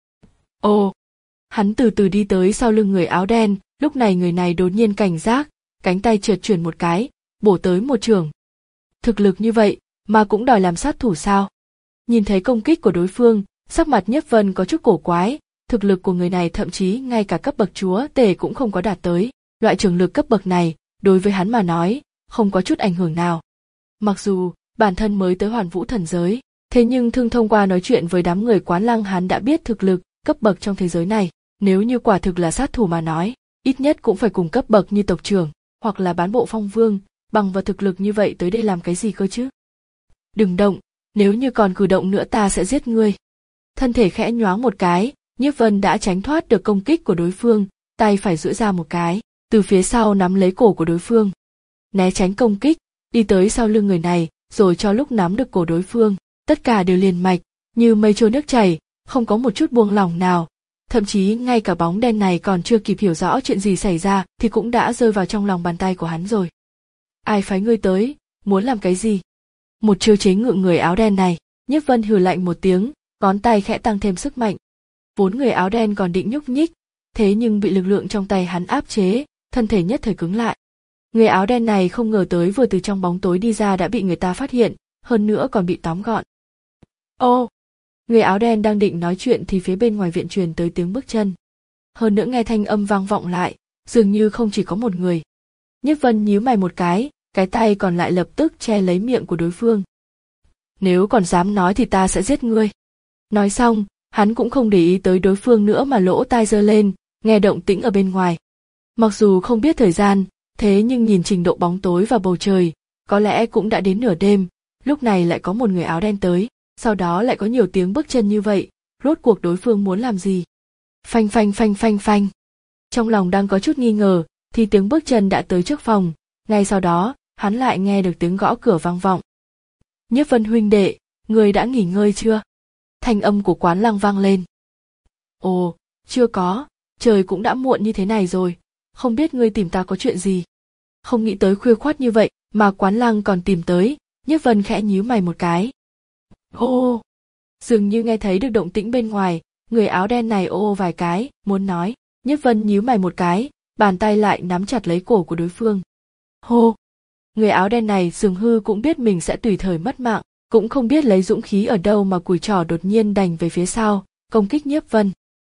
Ồ, hắn từ từ đi tới sau lưng người áo đen, lúc này người này đột nhiên cảnh giác, cánh tay trượt chuyển một cái, bổ tới một chưởng. Thực lực như vậy, mà cũng đòi làm sát thủ sao? Nhìn thấy công kích của đối phương, sắc mặt Nhiếp Vân có chút cổ quái, thực lực của người này thậm chí ngay cả cấp bậc chúa tể cũng không có đạt tới, loại trường lực cấp bậc này, đối với hắn mà nói, không có chút ảnh hưởng nào. Mặc dù, bản thân mới tới Hoàn Vũ thần giới, thế nhưng thương thông qua nói chuyện với đám người Quán Lăng hắn đã biết thực lực, cấp bậc trong thế giới này, nếu như quả thực là sát thủ mà nói, ít nhất cũng phải cùng cấp bậc như tộc trưởng, hoặc là bán bộ phong vương, bằng vào thực lực như vậy tới đây làm cái gì cơ chứ? Đừng động, nếu như còn cử động nữa ta sẽ giết ngươi. Thân thể khẽ nhoáng một cái, Nhiếp Vân đã tránh thoát được công kích của đối phương, tay phải duỗi ra một cái, từ phía sau nắm lấy cổ của đối phương. Né tránh công kích, đi tới sau lưng người này, rồi cho lúc nắm được cổ đối phương, tất cả đều liền mạch, như mây trôi nước chảy, không có một chút buông lỏng nào. Thậm chí ngay cả bóng đen này còn chưa kịp hiểu rõ chuyện gì xảy ra thì cũng đã rơi vào trong lòng bàn tay của hắn rồi. Ai phái ngươi tới, muốn làm cái gì? Một chiêu chế ngự người áo đen này, Nhiếp Vân hừ lạnh một tiếng, ngón tay khẽ tăng thêm sức mạnh. Vốn người áo đen còn định nhúc nhích, thế nhưng bị lực lượng trong tay hắn áp chế, thân thể nhất thời cứng lại. Người áo đen này không ngờ tới vừa từ trong bóng tối đi ra đã bị người ta phát hiện, hơn nữa còn bị tóm gọn. Ô! Người áo đen đang định nói chuyện thì phía bên ngoài viện truyền tới tiếng bước chân. Hơn nữa nghe thanh âm vang vọng lại, dường như không chỉ có một người. Nhiếp Vân nhíu mày một cái, cái tay còn lại lập tức che lấy miệng của đối phương. Nếu còn dám nói thì ta sẽ giết ngươi. Nói xong, hắn cũng không để ý tới đối phương nữa mà lỗ tai giơ lên, nghe động tĩnh ở bên ngoài. Mặc dù không biết thời gian, thế nhưng nhìn trình độ bóng tối và bầu trời, có lẽ cũng đã đến nửa đêm, lúc này lại có một người áo đen tới, sau đó lại có nhiều tiếng bước chân như vậy, rốt cuộc đối phương muốn làm gì? Phanh phanh phanh phanh phanh. Trong lòng đang có chút nghi ngờ, thì tiếng bước chân đã tới trước phòng, ngay sau đó, hắn lại nghe được tiếng gõ cửa vang vọng. Nhiếp Vân huynh đệ, người đã nghỉ ngơi chưa? Thanh âm của Quán Lăng vang lên. Ồ, chưa có, trời cũng đã muộn như thế này rồi, không biết ngươi tìm ta có chuyện gì? Không nghĩ tới khuya khoắt như vậy mà Quán Lăng còn tìm tới, Nhiếp Vân khẽ nhíu mày một cái. Ô, dường như nghe thấy được động tĩnh bên ngoài, người áo đen này ô ô vài cái, muốn nói, Nhiếp Vân nhíu mày một cái, bàn tay lại nắm chặt lấy cổ của đối phương. Hô, Người áo đen này dường hư cũng biết mình sẽ tùy thời mất mạng, cũng không biết lấy dũng khí ở đâu mà cùi trỏ đột nhiên đành về phía sau, công kích Nhiếp Vân.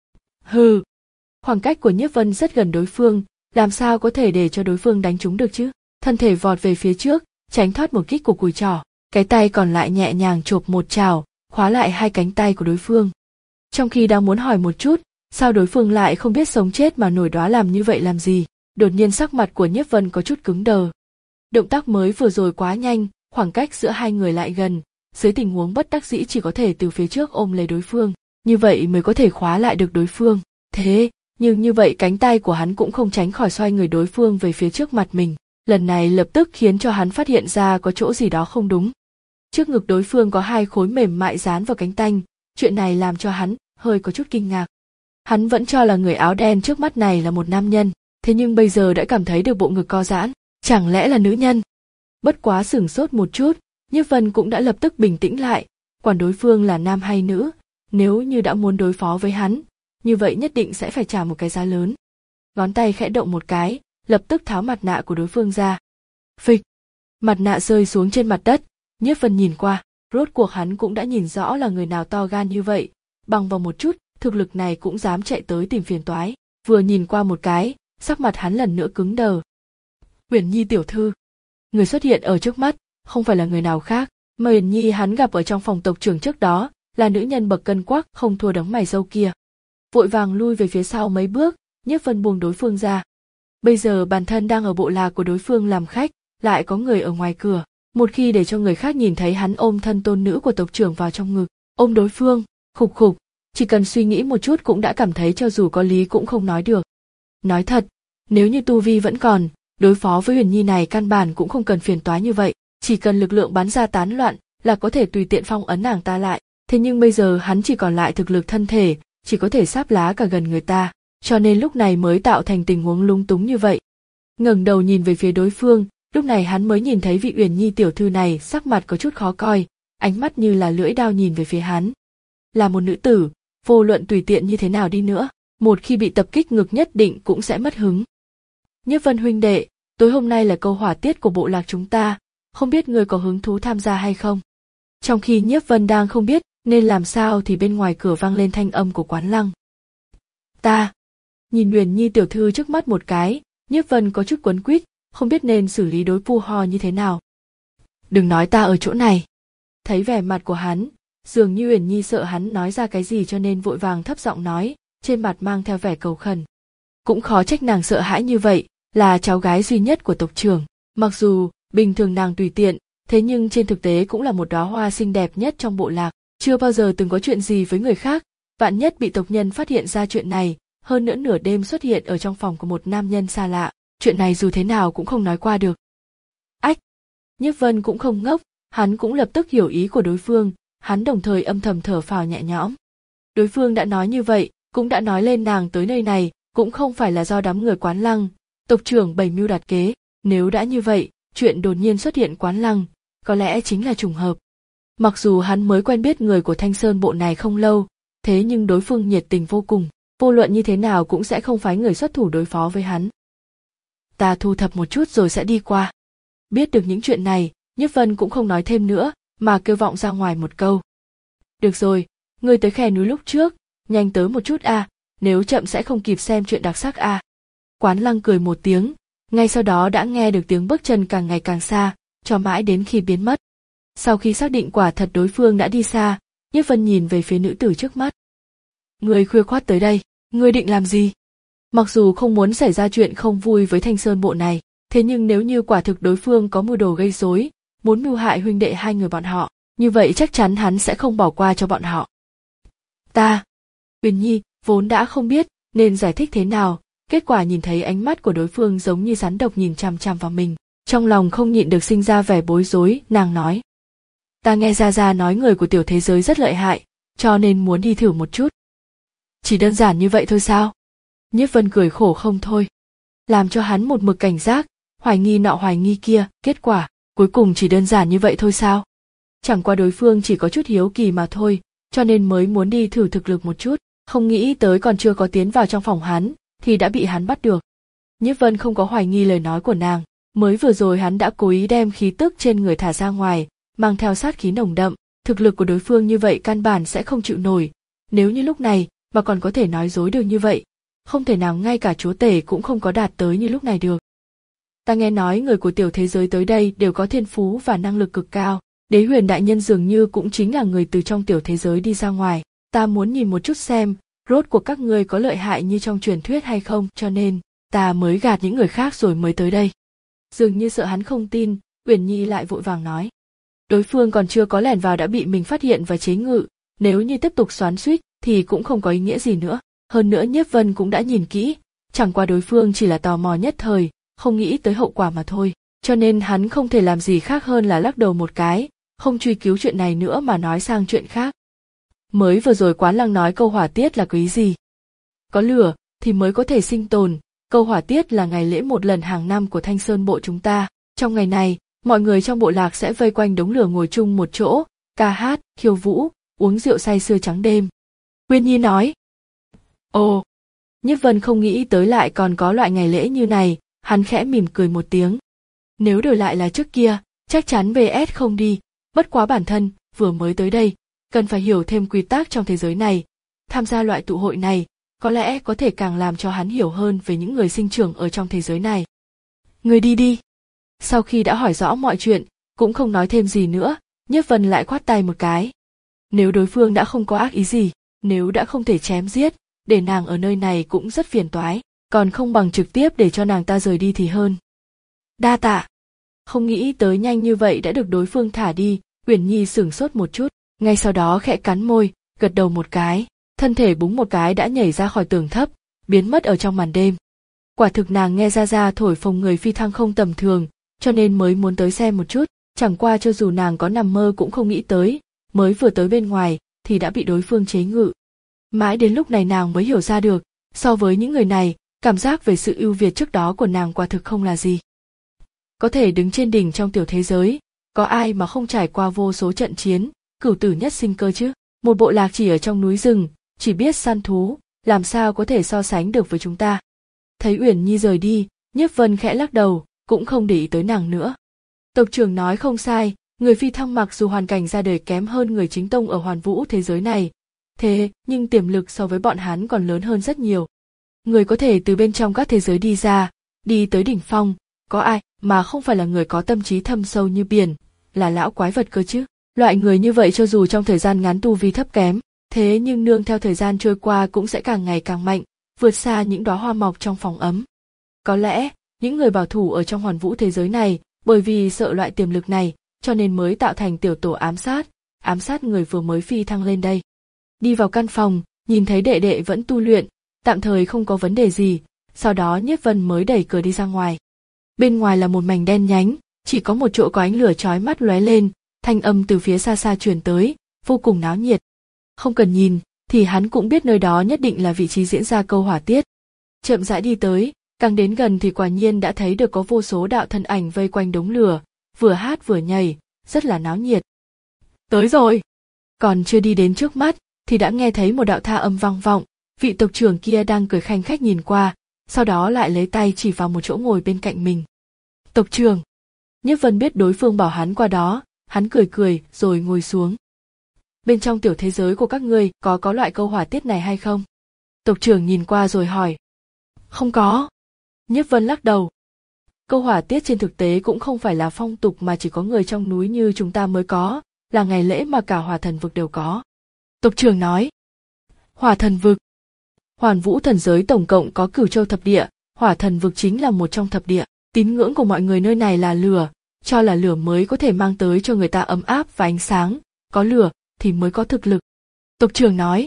Hừ, khoảng cách của Nhiếp Vân rất gần đối phương, làm sao có thể để cho đối phương đánh trúng được chứ? Thân thể vọt về phía trước, tránh thoát một kích của cùi trỏ, cái tay còn lại nhẹ nhàng chộp một chảo, khóa lại hai cánh tay của đối phương. Trong khi đang muốn hỏi một chút, sao đối phương lại không biết sống chết mà nổi đoá làm như vậy làm gì? Đột nhiên sắc mặt của Nhiếp Vân có chút cứng đờ. Động tác mới vừa rồi quá nhanh, khoảng cách giữa hai người lại gần, dưới tình huống bất đắc dĩ chỉ có thể từ phía trước ôm lấy đối phương, như vậy mới có thể khóa lại được đối phương. Thế, nhưng như vậy cánh tay của hắn cũng không tránh khỏi xoay người đối phương về phía trước mặt mình, lần này lập tức khiến cho hắn phát hiện ra có chỗ gì đó không đúng. Trước ngực đối phương có hai khối mềm mại dán vào cánh tay, chuyện này làm cho hắn hơi có chút kinh ngạc. Hắn vẫn cho là người áo đen trước mắt này là một nam nhân, thế nhưng bây giờ đã cảm thấy được bộ ngực co giãn, chẳng lẽ là nữ nhân? Bất quá sửng sốt một chút, Nhiếp Vân cũng đã lập tức bình tĩnh lại, quản đối phương là nam hay nữ, nếu như đã muốn đối phó với hắn, như vậy nhất định sẽ phải trả một cái giá lớn. Ngón tay khẽ động một cái, lập tức tháo mặt nạ của đối phương ra. Phịch, mặt nạ rơi xuống trên mặt đất, Nhiếp Vân nhìn qua, rốt cuộc hắn cũng đã nhìn rõ là người nào to gan như vậy, bằng vào một chút, thực lực này cũng dám chạy tới tìm phiền toái. Vừa nhìn qua một cái, sắc mặt hắn lần nữa cứng đờ. Uyển Nhi tiểu thư, người xuất hiện ở trước mắt, không phải là người nào khác, mà Uyển Nhi hắn gặp ở trong phòng tộc trưởng trước đó, là nữ nhân bậc cân quắc không thua đấng mày râu kia. Vội vàng lui về phía sau mấy bước, Nhiếp Vân buông đối phương ra. Bây giờ bản thân đang ở bộ lạc của đối phương làm khách, lại có người ở ngoài cửa, một khi để cho người khác nhìn thấy hắn ôm thân tôn nữ của tộc trưởng vào trong ngực, ôm đối phương, khục khục, chỉ cần suy nghĩ một chút cũng đã cảm thấy cho dù có lý cũng không nói được. Nói thật, nếu như tu vi vẫn còn, đối phó với Uyển Nhi này căn bản cũng không cần phiền toái như vậy, chỉ cần lực lượng bắn ra tán loạn là có thể tùy tiện phong ấn nàng ta lại. Thế nhưng bây giờ hắn chỉ còn lại thực lực thân thể, chỉ có thể sáp lá cả gần người ta, cho nên lúc này mới tạo thành tình huống lung túng như vậy. Ngẩng đầu nhìn về phía đối phương, lúc này hắn mới nhìn thấy vị Uyển Nhi tiểu thư này sắc mặt có chút khó coi, ánh mắt như là lưỡi dao nhìn về phía hắn. Là một nữ tử, vô luận tùy tiện như thế nào đi nữa, một khi bị tập kích ngực nhất định cũng sẽ mất hứng. Nhiếp Vân huynh đệ, tối hôm nay là câu hỏa tiết của bộ lạc chúng ta, không biết ngươi có hứng thú tham gia hay không? Trong khi Nhiếp Vân đang không biết nên làm sao thì bên ngoài cửa vang lên thanh âm của Quán Lăng. Ta, nhìn Uyển Nhi tiểu thư trước mắt một cái, Nhiếp Vân có chút quấn quýt, không biết nên xử lý đối pu ho như thế nào. Đừng nói ta ở chỗ này. Thấy vẻ mặt của hắn, dường như Uyển Nhi sợ hắn nói ra cái gì cho nên vội vàng thấp giọng nói, trên mặt mang theo vẻ cầu khẩn. Cũng khó trách nàng sợ hãi như vậy, là cháu gái duy nhất của tộc trưởng. Mặc dù bình thường nàng tùy tiện, thế nhưng trên thực tế cũng là một đóa hoa xinh đẹp nhất trong bộ lạc, chưa bao giờ từng có chuyện gì với người khác, vạn nhất bị tộc nhân phát hiện ra chuyện này, hơn nữa nửa đêm xuất hiện ở trong phòng của một nam nhân xa lạ, chuyện này dù thế nào cũng không nói qua được. Ách, Nhiếp Vân cũng không ngốc, hắn cũng lập tức hiểu ý của đối phương, hắn đồng thời âm thầm thở phào nhẹ nhõm. Đối phương đã nói như vậy, cũng đã nói lên nàng tới nơi này, cũng không phải là do đám người Quán Lăng, tộc trưởng bày mưu đặt kế, nếu đã như vậy, chuyện đột nhiên xuất hiện Quán Lăng, có lẽ chính là trùng hợp. Mặc dù hắn mới quen biết người của Thanh Sơn bộ này không lâu, thế nhưng đối phương nhiệt tình vô cùng, vô luận như thế nào cũng sẽ không phái người xuất thủ đối phó với hắn. Ta thu thập một chút rồi sẽ đi qua. Biết được những chuyện này, Nhiếp Vân cũng không nói thêm nữa, mà kêu vọng ra ngoài một câu. Được rồi, ngươi tới khe núi lúc trước, nhanh tới một chút a, à, nếu chậm sẽ không kịp xem chuyện đặc sắc a. À. Quán Lăng cười một tiếng, ngay sau đó đã nghe được tiếng bước chân càng ngày càng xa, cho mãi đến khi biến mất. Sau khi xác định quả thật đối phương đã đi xa, Nhiếp Vân nhìn về phía nữ tử trước mắt. Ngươi khuya khoắt tới đây, ngươi định làm gì? Mặc dù không muốn xảy ra chuyện không vui với Thanh Sơn bộ này, thế nhưng nếu như quả thực đối phương có mưu đồ gây rối, muốn mưu hại huynh đệ hai người bọn họ, như vậy chắc chắn hắn sẽ không bỏ qua cho bọn họ. Ta, Uyển Nhi, vốn đã không biết nên giải thích thế nào, kết quả nhìn thấy ánh mắt của đối phương giống như rắn độc nhìn chằm chằm vào mình, trong lòng không nhịn được sinh ra vẻ bối rối, nàng nói. Ta nghe Gia Gia nói người của tiểu thế giới rất lợi hại, cho nên muốn đi thử một chút. Chỉ đơn giản như vậy thôi sao? Nhiếp Vân cười khổ không thôi. Làm cho hắn một mực cảnh giác, hoài nghi nọ hoài nghi kia, kết quả, cuối cùng chỉ đơn giản như vậy thôi sao? Chẳng qua đối phương chỉ có chút hiếu kỳ mà thôi, cho nên mới muốn đi thử thực lực một chút, không nghĩ tới còn chưa có tiến vào trong phòng hắn, thì đã bị hắn bắt được. Nhiếp Vân không có hoài nghi lời nói của nàng, Mới vừa rồi hắn đã cố ý đem khí tức trên người thả ra ngoài, mang theo sát khí nồng đậm, thực lực của đối phương như vậy căn bản sẽ không chịu nổi, nếu như lúc này mà còn có thể nói dối được như vậy, không thể nào ngay cả chúa tể cũng không có đạt tới như lúc này được. Ta nghe nói người của tiểu thế giới tới đây đều có thiên phú và năng lực cực cao, Đế Huyền đại nhân dường như cũng chính là người từ trong tiểu thế giới đi ra ngoài, ta muốn nhìn một chút xem, rốt cuộc các ngươi có lợi hại như trong truyền thuyết hay không, cho nên ta mới gạt những người khác rồi mới tới đây. Dường như sợ hắn không tin, Uyển Nhi lại vội vàng nói. Đối phương còn chưa có lẻn vào đã bị mình phát hiện và chế ngự, nếu như tiếp tục xoắn xuýt thì cũng không có ý nghĩa gì nữa. Hơn nữa Nhiếp Vân cũng đã nhìn kỹ, chẳng qua đối phương chỉ là tò mò nhất thời, không nghĩ tới hậu quả mà thôi, cho nên hắn không thể làm gì khác hơn là lắc đầu một cái, không truy cứu chuyện này nữa mà nói sang chuyện khác. Mới vừa rồi Quán Lăng nói câu hỏa tiết là có ý gì? Có lửa thì mới có thể sinh tồn, câu hỏa tiết là ngày lễ một lần hàng năm của Thanh Sơn bộ chúng ta, trong ngày này, mọi người trong bộ lạc sẽ vây quanh đống lửa ngồi chung một chỗ, ca hát, khiêu vũ, uống rượu say sưa trắng đêm. Uyên Nhi nói. Ồ, Nhiếp Vân không nghĩ tới lại còn có loại ngày lễ như này, hắn khẽ mỉm cười một tiếng. Nếu đổi lại là trước kia, chắc chắn vê ét không đi, bất quá bản thân, vừa mới tới đây, cần phải hiểu thêm quy tắc trong thế giới này, tham gia loại tụ hội này, có lẽ có thể càng làm cho hắn hiểu hơn về những người sinh trưởng ở trong thế giới này. Người đi đi. Sau khi đã hỏi rõ mọi chuyện, cũng không nói thêm gì nữa, Nhiếp Vân lại khoát tay một cái. Nếu đối phương đã không có ác ý gì, nếu đã không thể chém giết, để nàng ở nơi này cũng rất phiền toái, còn không bằng trực tiếp để cho nàng ta rời đi thì hơn. Đa tạ. Không nghĩ tới nhanh như vậy đã được đối phương thả đi, Uyển Nhi sửng sốt một chút, ngay sau đó khẽ cắn môi, gật đầu một cái, thân thể búng một cái đã nhảy ra khỏi tường thấp, biến mất ở trong màn đêm. Quả thực nàng nghe ra ra thổi phồng người phi thăng không tầm thường, cho nên mới muốn tới xem một chút, chẳng qua cho dù nàng có nằm mơ cũng không nghĩ tới, mới vừa tới bên ngoài thì đã bị đối phương chế ngự. Mãi đến lúc này nàng mới hiểu ra được, so với những người này, cảm giác về sự ưu việt trước đó của nàng quả thực không là gì. Có thể đứng trên đỉnh trong tiểu thế giới, có ai mà không trải qua vô số trận chiến, cửu tử nhất sinh cơ chứ? Một bộ lạc chỉ ở trong núi rừng, chỉ biết săn thú, làm sao có thể so sánh được với chúng ta? Thấy Uyển Nhi rời đi, Nhiếp Vân khẽ lắc đầu, cũng không để ý tới nàng nữa. Tộc trưởng nói không sai, người phi thăng mặc dù hoàn cảnh ra đời kém hơn người chính tông ở hoàn vũ thế giới này, thế nhưng tiềm lực so với bọn hắn còn lớn hơn rất nhiều. Người có thể từ bên trong các thế giới đi ra, đi tới đỉnh phong, có ai mà không phải là người có tâm trí thâm sâu như biển, là lão quái vật cơ chứ? Loại người như vậy cho dù trong thời gian ngắn tu vi thấp kém, thế nhưng nương theo thời gian trôi qua cũng sẽ càng ngày càng mạnh, vượt xa những đóa hoa mọc trong phòng ấm. Có lẽ, những người bảo thủ ở trong hoàn vũ thế giới này, bởi vì sợ loại tiềm lực này, cho nên mới tạo thành tiểu tổ ám sát, ám sát người vừa mới phi thăng lên đây. Đi vào căn phòng, nhìn thấy đệ đệ vẫn tu luyện, tạm thời không có vấn đề gì, sau đó Nhiếp Vân mới đẩy cửa đi ra ngoài. Bên ngoài là một mảnh đen nhánh, chỉ có một chỗ có ánh lửa chói mắt lóe lên, thanh âm từ phía xa xa truyền tới, vô cùng náo nhiệt. Không cần nhìn, thì hắn cũng biết nơi đó nhất định là vị trí diễn ra câu hỏa tiết. Chậm rãi đi tới, càng đến gần thì quả nhiên đã thấy được có vô số đạo thân ảnh vây quanh đống lửa, vừa hát vừa nhảy, rất là náo nhiệt. Tới rồi! Còn chưa đi đến trước mắt, thì đã nghe thấy một đạo tha âm vang vọng, vị tộc trưởng kia đang cười khanh khách nhìn qua, sau đó lại lấy tay chỉ vào một chỗ ngồi bên cạnh mình. Tộc trưởng! Nhiếp Vân biết đối phương bảo hắn qua đó, hắn cười cười rồi ngồi xuống. Bên trong tiểu thế giới của các ngươi có có loại câu hỏa tiết này hay không? Tộc trưởng nhìn qua rồi hỏi. Không có. Nhiếp Vân lắc đầu. Câu hỏa tiết trên thực tế cũng không phải là phong tục mà chỉ có người trong núi như chúng ta mới có, là ngày lễ mà cả hỏa thần vực đều có. Tộc trưởng nói. Hỏa thần vực. Hoàn vũ thần giới tổng cộng có cửu châu thập địa, hỏa thần vực chính là một trong thập địa. Tín ngưỡng của mọi người nơi này là lửa, cho là lửa mới có thể mang tới cho người ta ấm áp và ánh sáng, có lửa thì mới có thực lực. Tộc trưởng nói.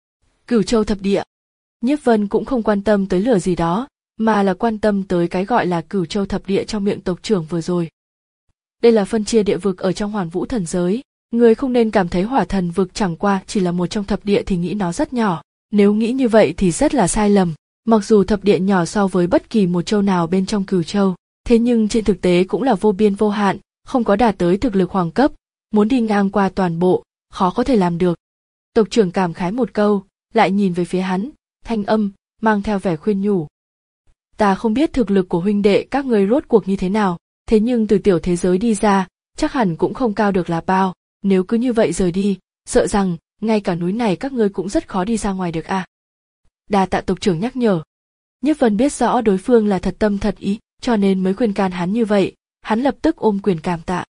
Cửu châu thập địa. Nhiếp Vân cũng không quan tâm tới lửa gì đó, mà là quan tâm tới cái gọi là cửu châu thập địa trong miệng tộc trưởng vừa rồi. Đây là phân chia địa vực ở trong hoàn vũ thần giới, người không nên cảm thấy hỏa thần vực chẳng qua chỉ là một trong thập địa thì nghĩ nó rất nhỏ, nếu nghĩ như vậy thì rất là sai lầm. Mặc dù thập địa nhỏ so với bất kỳ một châu nào bên trong cửu châu, thế nhưng trên thực tế cũng là vô biên vô hạn, không có đạt tới thực lực hoàng cấp, muốn đi ngang qua toàn bộ, khó có thể làm được. Tộc trưởng cảm khái một câu, lại nhìn về phía hắn, thanh âm mang theo vẻ khuyên nhủ. ta không biết thực lực của huynh đệ các ngươi rốt cuộc như thế nào, thế nhưng từ tiểu thế giới đi ra, chắc hẳn cũng không cao được là bao, nếu cứ như vậy rời đi, sợ rằng ngay cả núi này các ngươi cũng rất khó đi ra ngoài được à. Đa tạ tộc trưởng nhắc nhở. Nhiếp Vân biết rõ đối phương là thật tâm thật ý, cho nên mới khuyên can hắn như vậy, hắn lập tức ôm quyền cảm tạ.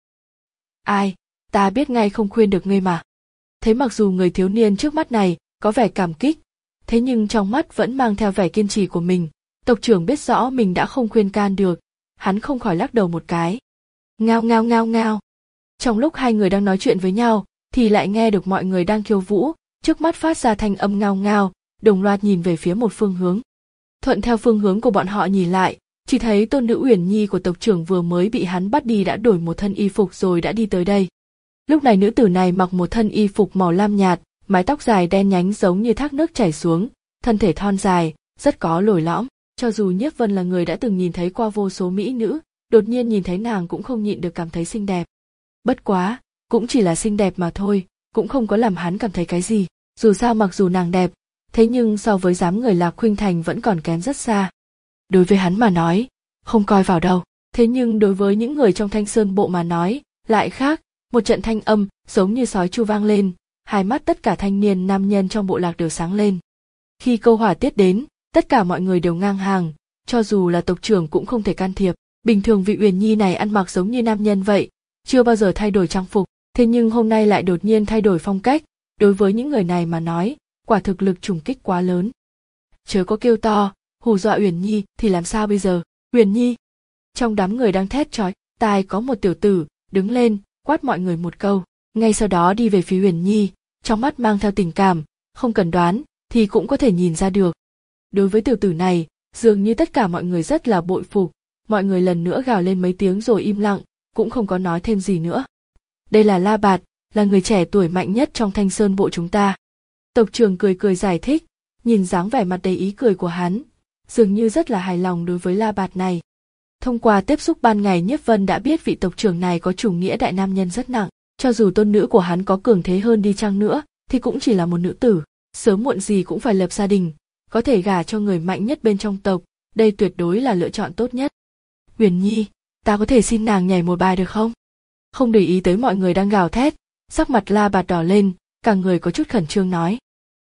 Ai, ta biết ngay không khuyên được ngươi mà. Thế mặc dù người thiếu niên trước mắt này có vẻ cảm kích, thế nhưng trong mắt vẫn mang theo vẻ kiên trì của mình, tộc trưởng biết rõ mình đã không khuyên can được, hắn không khỏi lắc đầu một cái. Ngao ngao ngao ngao. Trong lúc hai người đang nói chuyện với nhau, thì lại nghe được mọi người đang khiêu vũ, trước mắt phát ra thanh âm ngao ngao, đồng loạt nhìn về phía một phương hướng. Thuận theo phương hướng của bọn họ nhìn lại, chỉ thấy tôn nữ Uyển Nhi của tộc trưởng vừa mới bị hắn bắt đi đã đổi một thân y phục rồi đã đi tới đây. Lúc này nữ tử này mặc một thân y phục màu lam nhạt, mái tóc dài đen nhánh giống như thác nước chảy xuống, thân thể thon dài, rất có lồi lõm. Cho dù Nhiếp Vân là người đã từng nhìn thấy qua vô số mỹ nữ, đột nhiên nhìn thấy nàng cũng không nhịn được cảm thấy xinh đẹp. Bất quá, cũng chỉ là xinh đẹp mà thôi, cũng không có làm hắn cảm thấy cái gì. Dù sao mặc dù nàng đẹp, thế nhưng so với dáng người Lạc Khuynh Thành vẫn còn kém rất xa. Đối với hắn mà nói, không coi vào đâu. Thế nhưng đối với những người trong Thanh Sơn Bộ mà nói, lại khác. Một trận thanh âm giống như sói chu vang lên, hai mắt tất cả thanh niên nam nhân trong bộ lạc đều sáng lên. Khi câu hỏa tiết đến, tất cả mọi người đều ngang hàng, cho dù là tộc trưởng cũng không thể can thiệp. Bình thường vị Uyển Nhi này ăn mặc giống như nam nhân vậy, chưa bao giờ thay đổi trang phục, thế nhưng hôm nay lại đột nhiên thay đổi phong cách, đối với những người này mà nói, quả thực lực trùng kích quá lớn. Chớ có kêu to, hù dọa Uyển Nhi thì làm sao bây giờ? Uyển Nhi! Trong đám người đang thét chói tai có một tiểu tử đứng lên, quát mọi người một câu, ngay sau đó đi về phía Uyển Nhi, trong mắt mang theo tình cảm, không cần đoán thì cũng có thể nhìn ra được. Đối với tiểu tử này, dường như tất cả mọi người rất là bội phục, mọi người lần nữa gào lên mấy tiếng rồi im lặng, cũng không có nói thêm gì nữa. Đây là La Bạt, là người trẻ tuổi mạnh nhất trong Thanh Sơn Bộ chúng ta. Tộc trưởng cười cười giải thích, nhìn dáng vẻ mặt đầy ý cười của hắn, dường như rất là hài lòng đối với La Bạt này. Thông qua tiếp xúc ban ngày, Nhiếp Vân đã biết vị tộc trưởng này có chủ nghĩa đại nam nhân rất nặng, cho dù tôn nữ của hắn có cường thế hơn đi chăng nữa, thì cũng chỉ là một nữ tử, sớm muộn gì cũng phải lập gia đình, có thể gả cho người mạnh nhất bên trong tộc, đây tuyệt đối là lựa chọn tốt nhất. Uyển Nhi, ta có thể xin nàng nhảy một bài được không? Không để ý tới mọi người đang gào thét, sắc mặt La Bạt đỏ lên, cả người có chút khẩn trương nói.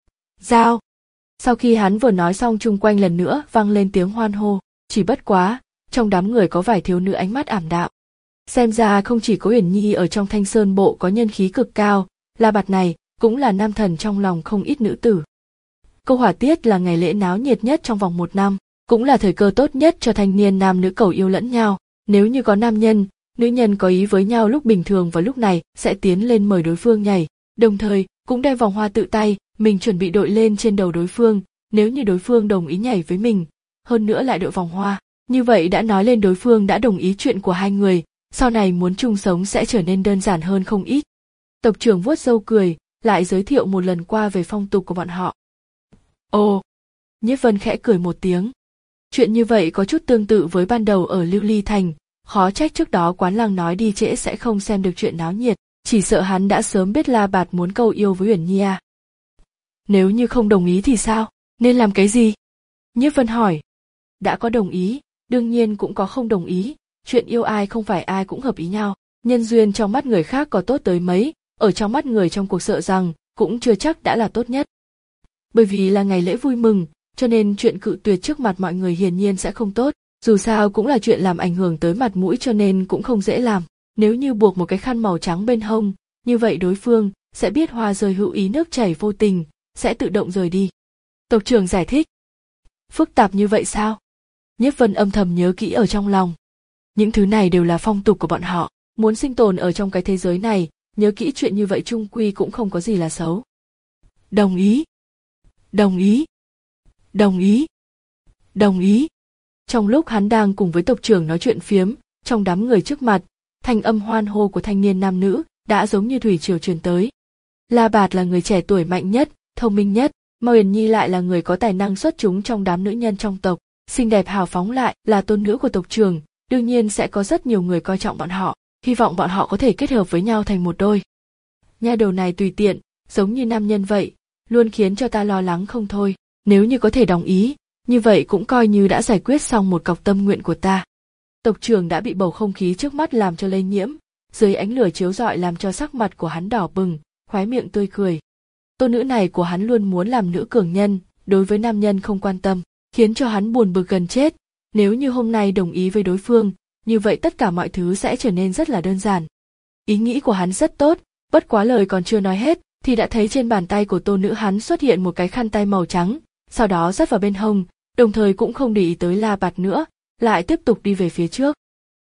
Giao! Sau khi hắn vừa nói xong, chung quanh lần nữa vang lên tiếng hoan hô, chỉ bất quá, trong đám người có vài thiếu nữ ánh mắt ảm đạm. Xem ra không chỉ có Uyển Nhi ở trong Thanh Sơn Bộ có nhân khí cực cao, La Bạt này cũng là nam thần trong lòng không ít nữ tử. Câu hỏa tiết là ngày lễ náo nhiệt nhất trong vòng một năm, cũng là thời cơ tốt nhất cho thanh niên nam nữ cầu yêu lẫn nhau. Nếu như có nam nhân, nữ nhân có ý với nhau lúc bình thường và lúc này sẽ tiến lên mời đối phương nhảy, đồng thời cũng đem vòng hoa tự tay mình chuẩn bị đội lên trên đầu đối phương. Nếu như đối phương đồng ý nhảy với mình, hơn nữa lại đội vòng hoa, như vậy đã nói lên đối phương đã đồng ý chuyện của hai người, sau này muốn chung sống sẽ trở nên đơn giản hơn không ít. Tộc trưởng vuốt râu cười, lại giới thiệu một lần qua về phong tục của bọn họ. Ồ! Nhiếp Vân khẽ cười một tiếng. Chuyện như vậy có chút tương tự với ban đầu ở Lưu Ly Thành, khó trách trước đó Quán Lăng nói đi trễ sẽ không xem được chuyện náo nhiệt, chỉ sợ hắn đã sớm biết La Bạt muốn câu yêu với Uyển Nhi à. Nếu như không đồng ý thì sao, nên làm cái gì? Nhiếp Vân hỏi. Đã có đồng ý, đương nhiên cũng có không đồng ý, chuyện yêu ai không phải ai cũng hợp ý nhau, nhân duyên trong mắt người khác có tốt tới mấy, ở trong mắt người trong cuộc sợ rằng cũng chưa chắc đã là tốt nhất. Bởi vì là ngày lễ vui mừng, cho nên chuyện cự tuyệt trước mặt mọi người hiển nhiên sẽ không tốt, dù sao cũng là chuyện làm ảnh hưởng tới mặt mũi cho nên cũng không dễ làm. Nếu như buộc một cái khăn màu trắng bên hông, như vậy đối phương sẽ biết hoa rơi hữu ý nước chảy vô tình, sẽ tự động rời đi. Tộc trưởng giải thích. Phức tạp như vậy sao? Nhiếp Vân âm thầm nhớ kỹ ở trong lòng. Những thứ này đều là phong tục của bọn họ, muốn sinh tồn ở trong cái thế giới này, nhớ kỹ chuyện như vậy chung quy cũng không có gì là xấu. Đồng ý. Đồng ý. Đồng ý. Đồng ý. Trong lúc hắn đang cùng với tộc trưởng nói chuyện phiếm, trong đám người trước mặt, thanh âm hoan hô của thanh niên nam nữ đã giống như thủy triều truyền tới. La Bạt là người trẻ tuổi mạnh nhất, thông minh nhất, mà Uyển Nhi lại là người có tài năng xuất chúng trong đám nữ nhân trong tộc, xinh đẹp hào phóng lại là tôn nữ của tộc trưởng, đương nhiên sẽ có rất nhiều người coi trọng bọn họ, hy vọng bọn họ có thể kết hợp với nhau thành một đôi. Nha đầu này tùy tiện, giống như nam nhân vậy, luôn khiến cho ta lo lắng không thôi, nếu như có thể đồng ý, như vậy cũng coi như đã giải quyết xong một cọc tâm nguyện của ta. Tộc trưởng đã bị bầu không khí trước mắt làm cho lây nhiễm, dưới ánh lửa chiếu rọi làm cho sắc mặt của hắn đỏ bừng, khóe miệng tươi cười. Tôn nữ này của hắn luôn muốn làm nữ cường nhân, đối với nam nhân không quan tâm, khiến cho hắn buồn bực gần chết. Nếu như hôm nay đồng ý với đối phương, như vậy tất cả mọi thứ sẽ trở nên rất là đơn giản. Ý nghĩ của hắn rất tốt, bất quá lời còn chưa nói hết, thì đã thấy trên bàn tay của tôn nữ hắn xuất hiện một cái khăn tay màu trắng, sau đó dắt vào bên hông, đồng thời cũng không để ý tới La Bạt nữa, lại tiếp tục đi về phía trước.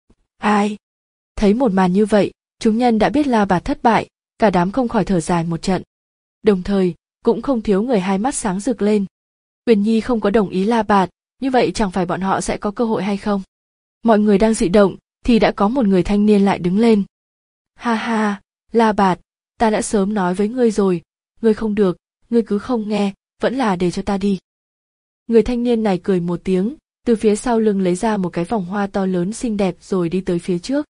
Ai? Thấy một màn như vậy, chúng nhân đã biết La Bạt thất bại, cả đám không khỏi thở dài một trận. Đồng thời, cũng không thiếu người hai mắt sáng rực lên. Uyển Nhi không có đồng ý La Bạt, như vậy chẳng phải bọn họ sẽ có cơ hội hay không? Mọi người đang dị động, thì đã có một người thanh niên lại đứng lên. Ha ha, La Bạt, ta đã sớm nói với ngươi rồi, ngươi không được, ngươi cứ không nghe, vẫn là để cho ta đi. Người thanh niên này cười một tiếng, từ phía sau lưng lấy ra một cái vòng hoa to lớn xinh đẹp rồi đi tới phía trước.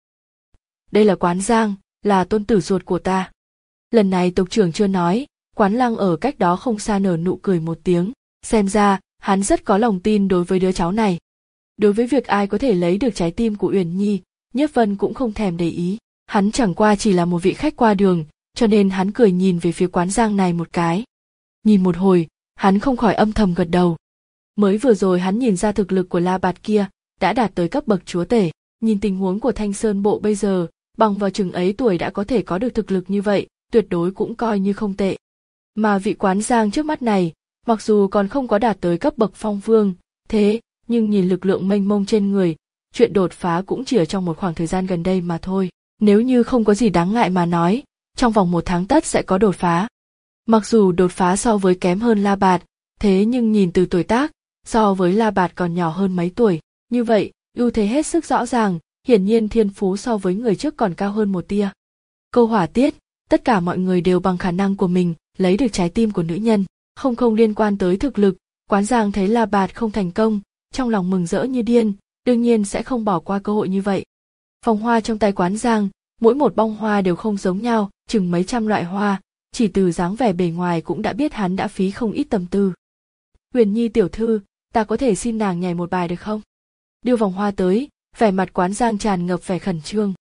Đây là Quán Giang, là tôn tử ruột của ta. Lần này tộc trưởng chưa nói, Quán Lăng ở cách đó không xa nở nụ cười một tiếng, xem ra hắn rất có lòng tin đối với đứa cháu này. Đối với việc ai có thể lấy được trái tim của Uyển Nhi, Nhiếp Vân cũng không thèm để ý, hắn chẳng qua chỉ là một vị khách qua đường, cho nên hắn cười nhìn về phía Quán Giang này một cái. Nhìn một hồi, hắn không khỏi âm thầm gật đầu. Mới vừa rồi hắn nhìn ra thực lực của La Bạt kia đã đạt tới cấp bậc chúa tể, nhìn tình huống của Thanh Sơn bộ bây giờ, bằng vào chừng ấy tuổi đã có thể có được thực lực như vậy, tuyệt đối cũng coi như không tệ. Mà vị Quán Giang trước mắt này, mặc dù còn không có đạt tới cấp bậc phong vương, thế nhưng nhìn lực lượng mênh mông trên người, chuyện đột phá cũng chỉ ở trong một khoảng thời gian gần đây mà thôi. Nếu như không có gì đáng ngại mà nói, trong vòng một tháng tất sẽ có đột phá. Mặc dù đột phá so với kém hơn La Bạt, thế nhưng nhìn từ tuổi tác, so với La Bạt còn nhỏ hơn mấy tuổi, như vậy, ưu thế hết sức rõ ràng, hiển nhiên thiên phú so với người trước còn cao hơn một tia. Câu hỏa tiết, tất cả mọi người đều bằng khả năng của mình lấy được trái tim của nữ nhân, không không liên quan tới thực lực. Quán Giang thấy La Bạt không thành công, trong lòng mừng rỡ như điên, đương nhiên sẽ không bỏ qua cơ hội như vậy. Vòng hoa trong tay Quán Giang, mỗi một bông hoa đều không giống nhau, chừng mấy trăm loại hoa, chỉ từ dáng vẻ bề ngoài cũng đã biết hắn đã phí không ít tâm tư. Uyển Nhi tiểu thư, ta có thể xin nàng nhảy một bài được không? Đưa vòng hoa tới, vẻ mặt Quán Giang tràn ngập vẻ khẩn trương.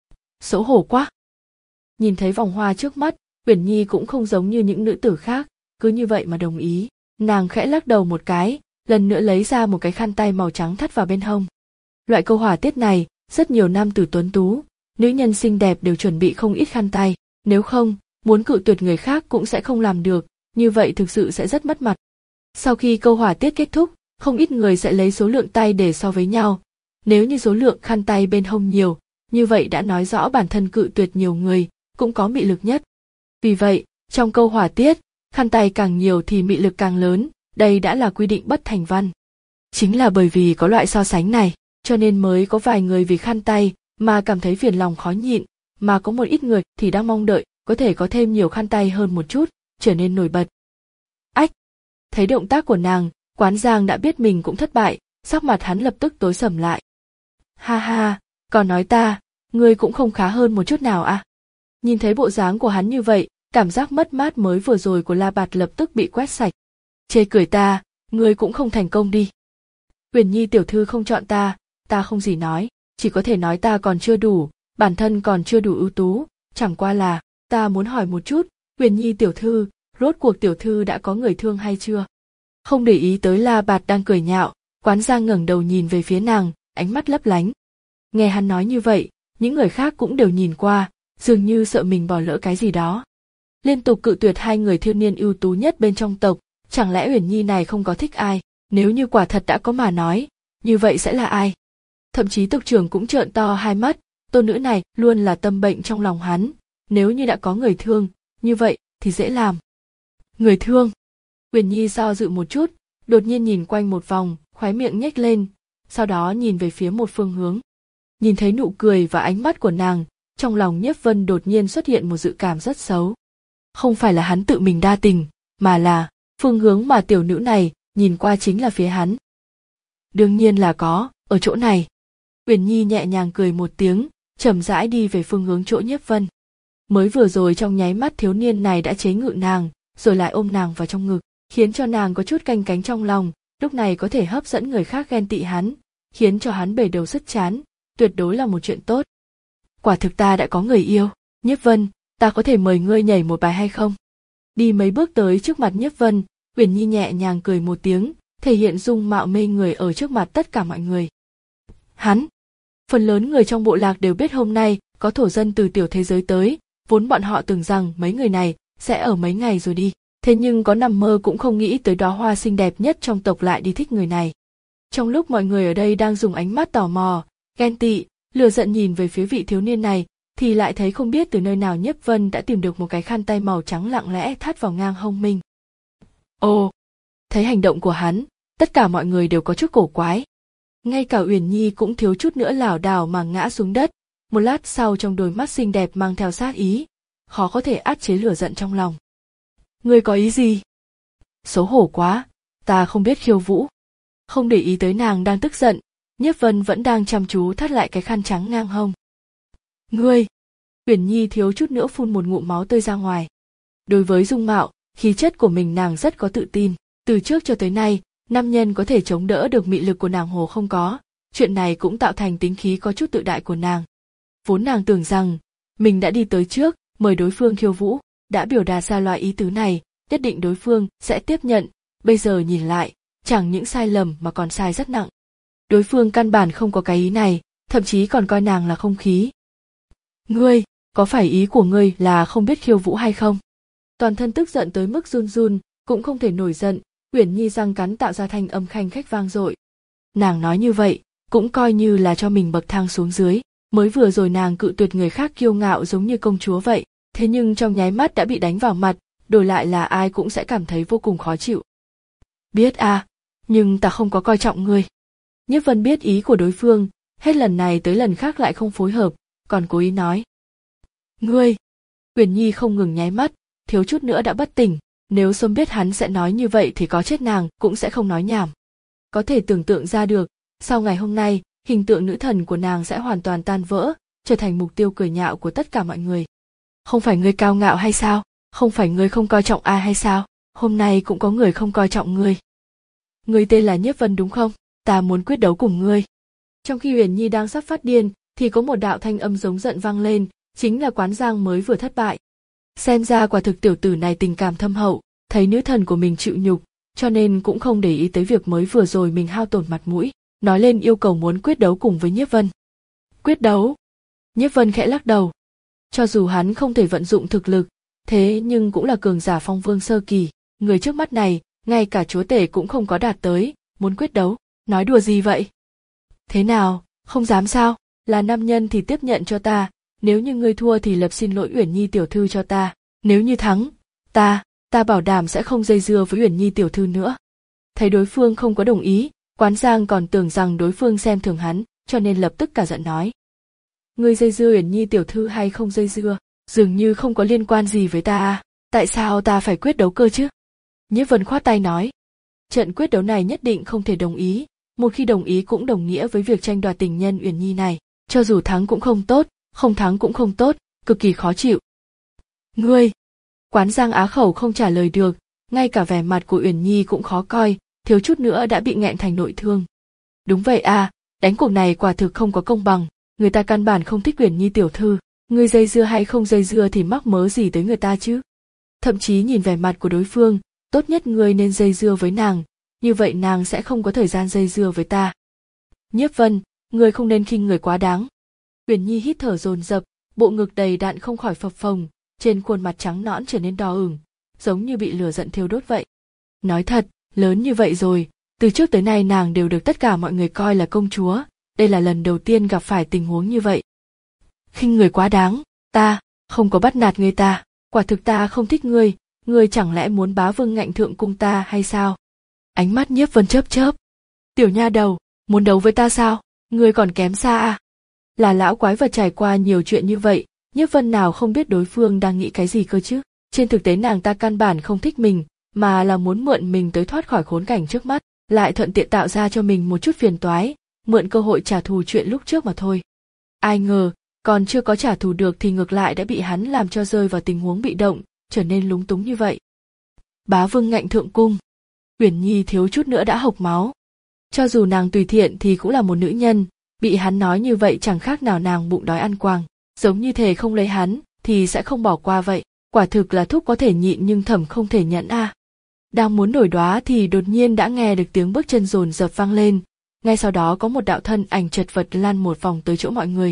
Xấu hổ quá. Nhìn thấy vòng hoa trước mắt, Uyển Nhi cũng không giống như những nữ tử khác, cứ như vậy mà đồng ý. Nàng khẽ lắc đầu một cái, lần nữa lấy ra một cái khăn tay màu trắng thắt vào bên hông. Loại câu hỏa tiết này, rất nhiều nam tử tuấn tú, nữ nhân xinh đẹp đều chuẩn bị không ít khăn tay, nếu không, muốn cự tuyệt người khác cũng sẽ không làm được, như vậy thực sự sẽ rất mất mặt. Sau khi câu hỏa tiết kết thúc, không ít người sẽ lấy số lượng tay để so với nhau. Nếu như số lượng khăn tay bên hông nhiều, như vậy đã nói rõ bản thân cự tuyệt nhiều người, cũng có mị lực nhất. Vì vậy, trong câu hỏa tiết, khăn tay càng nhiều thì mị lực càng lớn, đây đã là quy định bất thành văn. Chính là bởi vì có loại so sánh này, cho nên mới có vài người vì khăn tay mà cảm thấy phiền lòng khó nhịn, mà có một ít người thì đang mong đợi có thể có thêm nhiều khăn tay hơn một chút, trở nên nổi bật. Ách! Thấy động tác của nàng, Quán Giang đã biết mình cũng thất bại, sắc mặt hắn lập tức tối sầm lại. Ha ha, còn nói ta, ngươi cũng không khá hơn một chút nào à? Nhìn thấy bộ dáng của hắn như vậy, cảm giác mất mát mới vừa rồi của La Bạt lập tức bị quét sạch. Chê cười ta, ngươi cũng không thành công đi. Uyển Nhi tiểu thư không chọn ta, ta không gì nói, chỉ có thể nói ta còn chưa đủ, bản thân còn chưa đủ ưu tú, chẳng qua là, ta muốn hỏi một chút, Uyển Nhi tiểu thư, rốt cuộc tiểu thư đã có người thương hay chưa? Không để ý tới La Bạt đang cười nhạo, Quán Giang ngẩng đầu nhìn về phía nàng, ánh mắt lấp lánh. Nghe hắn nói như vậy, những người khác cũng đều nhìn qua, dường như sợ mình bỏ lỡ cái gì đó. Liên tục cự tuyệt hai người thiếu niên ưu tú nhất bên trong tộc, chẳng lẽ Uyển Nhi này không có thích ai? Nếu như quả thật đã có mà nói, như vậy sẽ là ai? Thậm chí tộc trưởng cũng trợn to hai mắt, tôn nữ này luôn là tâm bệnh trong lòng hắn, nếu như đã có người thương, như vậy thì dễ làm. Người thương? Uyển Nhi do dự một chút, đột nhiên nhìn quanh một vòng, khóe miệng nhếch lên, sau đó nhìn về phía một phương hướng. Nhìn thấy nụ cười và ánh mắt của nàng, trong lòng Nhiếp Vân đột nhiên xuất hiện một dự cảm rất xấu. Không phải là hắn tự mình đa tình, mà là phương hướng mà tiểu nữ này nhìn qua chính là phía hắn. Đương nhiên là có, ở chỗ này. Uyển Nhi nhẹ nhàng cười một tiếng, chậm rãi đi về phương hướng chỗ Nhiếp Vân. Mới vừa rồi trong nháy mắt thiếu niên này đã chế ngự nàng, rồi lại ôm nàng vào trong ngực, khiến cho nàng có chút canh cánh trong lòng, lúc này có thể hấp dẫn người khác ghen tị hắn, khiến cho hắn bể đầu sứt chán, tuyệt đối là một chuyện tốt. Quả thực ta đã có người yêu, Nhiếp Vân, ta có thể mời ngươi nhảy một bài hay không? Đi mấy bước tới trước mặt Nhiếp Vân, Uyển Nhi nhẹ nhàng cười một tiếng, thể hiện dung mạo mê người ở trước mặt tất cả mọi người. Hắn, phần lớn người trong bộ lạc đều biết hôm nay có thổ dân từ tiểu thế giới tới, vốn bọn họ tưởng rằng mấy người này sẽ ở mấy ngày rồi đi, thế nhưng có nằm mơ cũng không nghĩ tới đóa hoa xinh đẹp nhất trong tộc lại đi thích người này. Trong lúc mọi người ở đây đang dùng ánh mắt tò mò, ghen tị, lừa giận nhìn về phía vị thiếu niên này, thì lại thấy không biết từ nơi nào Nhiếp Vân đã tìm được một cái khăn tay màu trắng lặng lẽ thắt vào ngang hông mình. Ồ, thấy hành động của hắn, tất cả mọi người đều có chút cổ quái. Ngay cả Uyển Nhi cũng thiếu chút nữa lảo đảo mà ngã xuống đất, một lát sau trong đôi mắt xinh đẹp mang theo sát ý, khó có thể át chế lửa giận trong lòng. Ngươi có ý gì? Xấu hổ quá, ta không biết khiêu vũ. Không để ý tới nàng đang tức giận, Nhiếp Vân vẫn đang chăm chú thắt lại cái khăn trắng ngang hông. Ngươi! Uyển Nhi thiếu chút nữa phun một ngụm máu tươi ra ngoài. Đối với dung mạo, khí chất của mình nàng rất có tự tin, từ trước cho tới nay, nam nhân có thể chống đỡ được mị lực của nàng hồ không có, chuyện này cũng tạo thành tính khí có chút tự đại của nàng. Vốn nàng tưởng rằng, mình đã đi tới trước, mời đối phương khiêu vũ, đã biểu đạt ra loại ý tứ này, nhất định đối phương sẽ tiếp nhận, bây giờ nhìn lại, chẳng những sai lầm mà còn sai rất nặng. Đối phương căn bản không có cái ý này, thậm chí còn coi nàng là không khí. Ngươi, có phải ý của ngươi là không biết khiêu vũ hay không? Toàn thân tức giận tới mức run run, cũng không thể nổi giận, Uyển Nhi răng cắn tạo ra thanh âm khanh khách vang dội. Nàng nói như vậy, cũng coi như là cho mình bậc thang xuống dưới, mới vừa rồi nàng cự tuyệt người khác kiêu ngạo giống như công chúa vậy, thế nhưng trong nháy mắt đã bị đánh vào mặt, đổi lại là ai cũng sẽ cảm thấy vô cùng khó chịu. Biết à, nhưng ta không có coi trọng ngươi. Nhiếp Vân biết ý của đối phương, hết lần này tới lần khác lại không phối hợp, còn cố ý nói. Ngươi! Uyển Nhi không ngừng nháy mắt, thiếu chút nữa đã bất tỉnh, nếu sớm biết hắn sẽ nói như vậy thì có chết nàng cũng sẽ không nói nhảm. Có thể tưởng tượng ra được, sau ngày hôm nay, hình tượng nữ thần của nàng sẽ hoàn toàn tan vỡ, trở thành mục tiêu cười nhạo của tất cả mọi người. Không phải ngươi cao ngạo hay sao? Không phải ngươi không coi trọng ai hay sao? Hôm nay cũng có người không coi trọng ngươi. Ngươi tên là Nhiếp Vân đúng không? Ta muốn quyết đấu cùng ngươi. Trong khi Uyển Nhi đang sắp phát điên, thì có một đạo thanh âm giống giận vang lên, chính là Quán Giang mới vừa thất bại. Xem ra quả thực tiểu tử này tình cảm thâm hậu, thấy nữ thần của mình chịu nhục, cho nên cũng không để ý tới việc mới vừa rồi mình hao tổn mặt mũi, nói lên yêu cầu muốn quyết đấu cùng với Nhiếp Vân. Quyết đấu? Nhiếp Vân khẽ lắc đầu. Cho dù hắn không thể vận dụng thực lực, thế nhưng cũng là cường giả phong vương sơ kỳ, người trước mắt này, ngay cả chúa tể cũng không có đạt tới, muốn quyết đấu, nói đùa gì vậy? Thế nào, không dám sao? Là nam nhân thì tiếp nhận cho ta, nếu như ngươi thua thì lập xin lỗi Uyển Nhi tiểu thư cho ta, nếu như thắng, ta, ta bảo đảm sẽ không dây dưa với Uyển Nhi tiểu thư nữa. Thấy đối phương không có đồng ý, Quán Giang còn tưởng rằng đối phương xem thường hắn, cho nên lập tức cả giận nói. Ngươi dây dưa Uyển Nhi tiểu thư hay không dây dưa, dường như không có liên quan gì với ta à, tại sao ta phải quyết đấu cơ chứ? Nhiếp Vân khoát tay nói. Trận quyết đấu này nhất định không thể đồng ý, một khi đồng ý cũng đồng nghĩa với việc tranh đoạt tình nhân Uyển Nhi này, cho dù thắng cũng không tốt, không thắng cũng không tốt, cực kỳ khó chịu. Ngươi! Quán Giang á khẩu không trả lời được, ngay cả vẻ mặt của Uyển Nhi cũng khó coi, thiếu chút nữa đã bị nghẹn thành nội thương. Đúng vậy à, đánh cuộc này quả thực không có công bằng, người ta căn bản không thích Uyển Nhi tiểu thư, ngươi dây dưa hay không dây dưa thì mắc mớ gì tới người ta chứ? Thậm chí nhìn vẻ mặt của đối phương, tốt nhất ngươi nên dây dưa với nàng, như vậy nàng sẽ không có thời gian dây dưa với ta. Nhiếp Vân, ngươi không nên khinh người quá đáng. Uyển Nhi hít thở dồn dập, bộ ngực đầy đặn không khỏi phập phồng, trên khuôn mặt trắng nõn trở nên đỏ ửng, giống như bị lửa giận thiêu đốt vậy. Nói thật, lớn như vậy rồi, từ trước tới nay nàng đều được tất cả mọi người coi là công chúa, đây là lần đầu tiên gặp phải tình huống như vậy. Khinh người quá đáng, ta, không có bắt nạt người ta, quả thực ta không thích ngươi, ngươi chẳng lẽ muốn bá vương ngạnh thượng cung ta hay sao? Ánh mắt Nhiếp Vân chớp chớp. Tiểu nha đầu, muốn đấu với ta sao? Ngươi còn kém xa à? Là lão quái vật trải qua nhiều chuyện như vậy, Nhiếp Vân nào không biết đối phương đang nghĩ cái gì cơ chứ? Trên thực tế nàng ta căn bản không thích mình, mà là muốn mượn mình tới thoát khỏi khốn cảnh trước mắt, lại thuận tiện tạo ra cho mình một chút phiền toái, mượn cơ hội trả thù chuyện lúc trước mà thôi. Ai ngờ, còn chưa có trả thù được thì ngược lại đã bị hắn làm cho rơi vào tình huống bị động, trở nên lúng túng như vậy. Bá vương ngạnh thượng cung. Uyển Nhi thiếu chút nữa đã hộc máu. Cho dù nàng tùy thiện thì cũng là một nữ nhân, bị hắn nói như vậy chẳng khác nào nàng bụng đói ăn quàng, giống như thể không lấy hắn thì sẽ không bỏ qua vậy. Quả thực là thúc có thể nhịn nhưng thẩm không thể nhẫn a. À. Đang muốn đổi đóa thì đột nhiên đã nghe được tiếng bước chân dồn dập vang lên, ngay sau đó có một đạo thân ảnh chật vật lăn một vòng tới chỗ mọi người.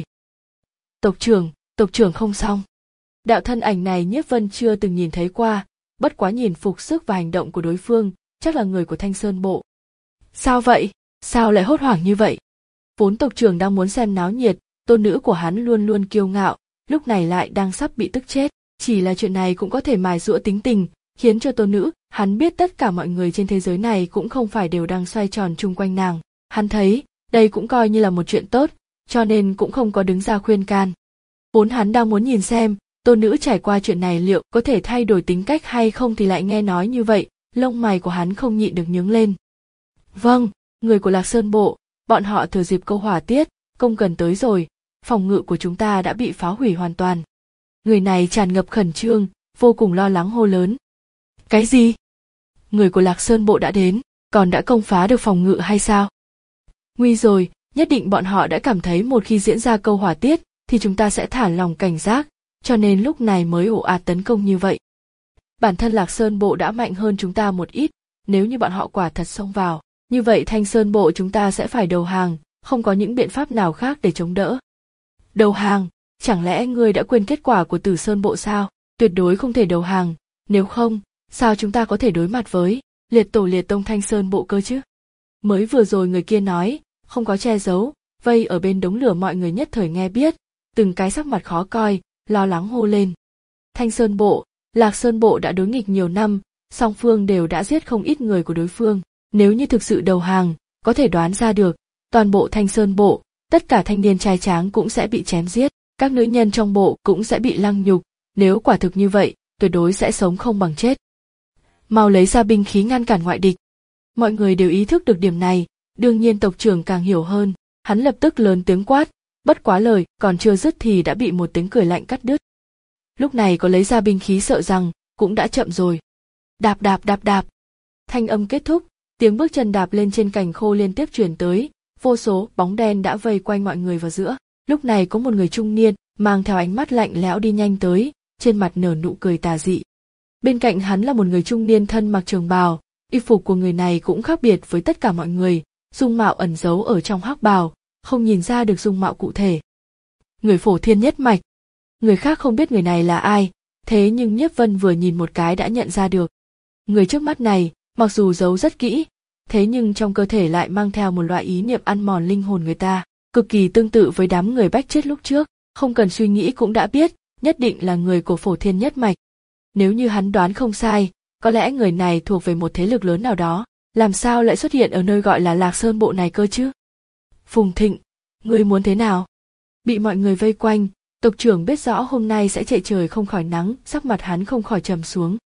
Tộc trưởng, tộc trưởng không xong. Đạo thân ảnh này Nhiếp Vân chưa từng nhìn thấy qua, bất quá nhìn phục sức và hành động của đối phương, chắc là người của Thanh Sơn Bộ. Sao vậy? Sao lại hốt hoảng như vậy? Vốn tộc trưởng đang muốn xem náo nhiệt, tôn nữ của hắn luôn luôn kiêu ngạo, lúc này lại đang sắp bị tức chết. Chỉ là chuyện này cũng có thể mài giũa tính tình, khiến cho tôn nữ, hắn biết tất cả mọi người trên thế giới này cũng không phải đều đang xoay tròn chung quanh nàng. Hắn thấy, đây cũng coi như là một chuyện tốt, cho nên cũng không có đứng ra khuyên can. Vốn hắn đang muốn nhìn xem, tôn nữ trải qua chuyện này liệu có thể thay đổi tính cách hay không thì lại nghe nói như vậy, lông mày của hắn không nhịn được nhướng lên. Vâng, người của Lạc Sơn Bộ, bọn họ thừa dịp câu hỏa tiết, công cần tới rồi, phòng ngự của chúng ta đã bị phá hủy hoàn toàn. Người này tràn ngập khẩn trương, vô cùng lo lắng hô lớn. Cái gì? Người của Lạc Sơn Bộ đã đến, còn đã công phá được phòng ngự hay sao? Nguy rồi, nhất định bọn họ đã cảm thấy một khi diễn ra câu hỏa tiết, thì chúng ta sẽ thả lòng cảnh giác, cho nên lúc này mới ồ ạt tấn công như vậy. Bản thân Lạc Sơn Bộ đã mạnh hơn chúng ta một ít, nếu như bọn họ quả thật xông vào, như vậy Thanh Sơn Bộ chúng ta sẽ phải đầu hàng, không có những biện pháp nào khác để chống đỡ. Đầu hàng? Chẳng lẽ ngươi đã quên kết quả của Tử Sơn Bộ sao? Tuyệt đối không thể đầu hàng, nếu không, sao chúng ta có thể đối mặt với liệt tổ liệt tông Thanh Sơn Bộ cơ chứ? Mới vừa rồi người kia nói, không có che giấu, vây ở bên đống lửa mọi người nhất thời nghe biết, từng cái sắc mặt khó coi, lo lắng hô lên. Thanh Sơn Bộ, Lạc Sơn Bộ đã đối nghịch nhiều năm, song phương đều đã giết không ít người của đối phương. Nếu như thực sự đầu hàng, có thể đoán ra được, toàn bộ Thanh Sơn Bộ, tất cả thanh niên trai tráng cũng sẽ bị chém giết, các nữ nhân trong bộ cũng sẽ bị lăng nhục, nếu quả thực như vậy, tuyệt đối sẽ sống không bằng chết. Mau lấy ra binh khí ngăn cản ngoại địch. Mọi người đều ý thức được điểm này, đương nhiên tộc trưởng càng hiểu hơn, hắn lập tức lớn tiếng quát, bất quá lời còn chưa dứt thì đã bị một tiếng cười lạnh cắt đứt. Lúc này có lấy ra binh khí sợ rằng cũng đã chậm rồi. Đạp đạp đạp đạp. Thanh âm kết thúc, tiếng bước chân đạp lên trên cành khô liên tiếp truyền tới, vô số bóng đen đã vây quanh mọi người vào giữa. Lúc này có một người trung niên, mang theo ánh mắt lạnh lẽo đi nhanh tới, trên mặt nở nụ cười tà dị. Bên cạnh hắn là một người trung niên thân mặc trường bào, y phục của người này cũng khác biệt với tất cả mọi người, dung mạo ẩn giấu ở trong hắc bào, không nhìn ra được dung mạo cụ thể. Người Phổ Thiên Nhất Mạch. Người khác không biết người này là ai, thế nhưng Nhiếp Vân vừa nhìn một cái đã nhận ra được. Người trước mắt này, mặc dù giấu rất kỹ, thế nhưng trong cơ thể lại mang theo một loại ý niệm ăn mòn linh hồn người ta, cực kỳ tương tự với đám người bách chết lúc trước, không cần suy nghĩ cũng đã biết, nhất định là người của Phổ Thiên Nhất Mạch. Nếu như hắn đoán không sai, có lẽ người này thuộc về một thế lực lớn nào đó, làm sao lại xuất hiện ở nơi gọi là Lạc Sơn Bộ này cơ chứ? Phùng Thịnh, ngươi muốn thế nào? Bị mọi người vây quanh, tộc trưởng biết rõ hôm nay sẽ chạy trời không khỏi nắng, sắc mặt hắn không khỏi trầm xuống.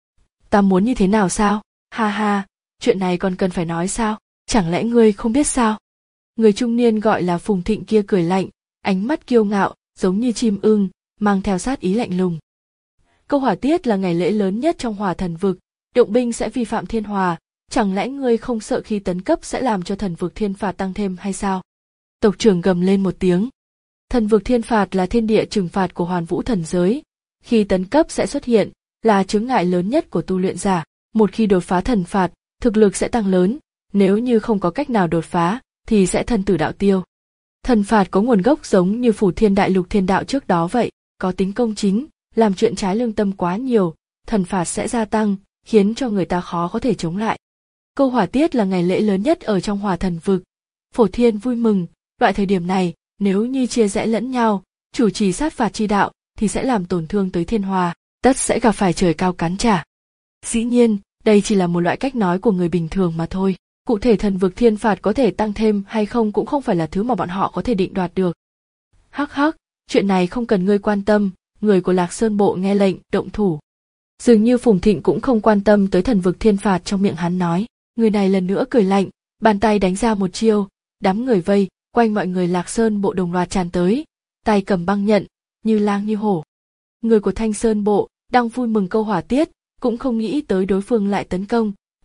Ta muốn như thế nào sao? Ha ha, chuyện này còn cần phải nói sao? Chẳng lẽ ngươi không biết sao? Người trung niên gọi là Phùng Thịnh kia cười lạnh, ánh mắt kiêu ngạo, giống như chim ưng, mang theo sát ý lạnh lùng. Câu hỏa tiết là ngày lễ lớn nhất trong Hỏa Thần Vực, động binh sẽ vi phạm thiên hòa, chẳng lẽ ngươi không sợ khi tấn cấp sẽ làm cho thần vực thiên phạt tăng thêm hay sao? Tộc trưởng gầm lên một tiếng. Thần vực thiên phạt là thiên địa trừng phạt của hoàn vũ thần giới, khi tấn cấp sẽ xuất hiện, là chướng ngại lớn nhất của tu luyện giả, một khi đột phá thần phạt, thực lực sẽ tăng lớn, nếu như không có cách nào đột phá, thì sẽ thân tử đạo tiêu. Thần phạt có nguồn gốc giống như Phủ Thiên Đại Lục Thiên Đạo trước đó vậy, có tính công chính, làm chuyện trái lương tâm quá nhiều, thần phạt sẽ gia tăng, khiến cho người ta khó có thể chống lại. Câu hỏa tiết là ngày lễ lớn nhất ở trong Hỏa Thần Vực. Phổ Thiên vui mừng, loại thời điểm này, nếu như chia rẽ lẫn nhau, chủ trì sát phạt chi đạo, thì sẽ làm tổn thương tới thiên hòa, tất sẽ gặp phải trời cao cắn trả. Dĩ nhiên, đây chỉ là một loại cách nói của người bình thường mà thôi. Cụ thể thần vực thiên phạt có thể tăng thêm hay không cũng không phải là thứ mà bọn họ có thể định đoạt được. Hắc hắc, chuyện này không cần ngươi quan tâm, người của Lạc Sơn Bộ nghe lệnh, động thủ. Dường như Phùng Thịnh cũng không quan tâm tới thần vực thiên phạt trong miệng hắn nói. Người này lần nữa cười lạnh, bàn tay đánh ra một chiêu, đám người vây, quanh mọi người Lạc Sơn Bộ đồng loạt tràn tới, tay cầm băng nhận, như lang như hổ. Người của Thanh Sơn Bộ đang vui mừng câu hỏa tiết, cũng không nghĩ tới đối phương lại tấn công,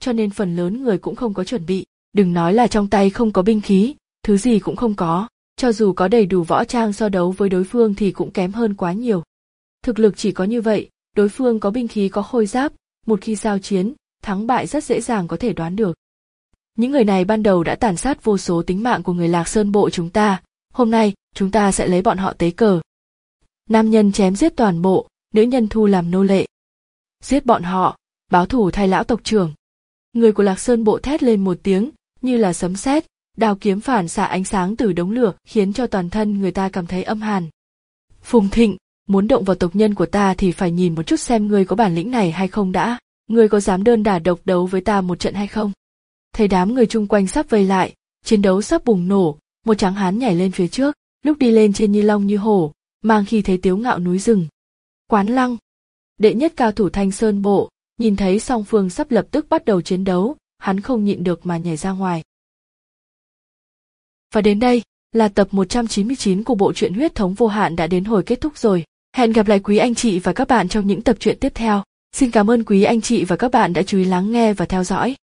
cho nên phần lớn người cũng không có chuẩn bị. Đừng nói là trong tay không có binh khí, thứ gì cũng không có, cho dù có đầy đủ võ trang so đấu với đối phương thì cũng kém hơn quá nhiều. Thực lực chỉ có như vậy, đối phương có binh khí có khôi giáp, một khi giao chiến, thắng bại rất dễ dàng có thể đoán được. Những người này ban đầu đã tàn sát vô số tính mạng của người Lạc Sơn bộ chúng ta, hôm nay chúng ta sẽ lấy bọn họ tế cờ. Nam nhân chém giết toàn bộ, nữ nhân thu làm nô lệ. Giết bọn họ, báo thù thay lão tộc trưởng. Người của Lạc Sơn bộ thét lên một tiếng, như là sấm sét, đao kiếm phản xạ ánh sáng từ đống lửa khiến cho toàn thân người ta cảm thấy âm hàn. Phùng Thịnh, muốn động vào tộc nhân của ta thì phải nhìn một chút xem ngươi có bản lĩnh này hay không đã, ngươi có dám đơn đả độc đấu với ta một trận hay không? Thấy đám người chung quanh sắp vây lại, chiến đấu sắp bùng nổ, một tráng hán nhảy lên phía trước, lúc đi lên trên như long như hổ, mang khi thế tiếu ngạo núi rừng. Quán Lăng, đệ nhất cao thủ Thanh Sơn bộ, nhìn thấy song phương sắp lập tức bắt đầu chiến đấu, hắn không nhịn được mà nhảy ra ngoài. Và đến đây là tập một trăm chín mươi chín của bộ truyện Huyết thống vô hạn đã đến hồi kết thúc rồi. Hẹn gặp lại quý anh chị và các bạn trong những tập truyện tiếp theo. Xin cảm ơn quý anh chị và các bạn đã chú ý lắng nghe và theo dõi.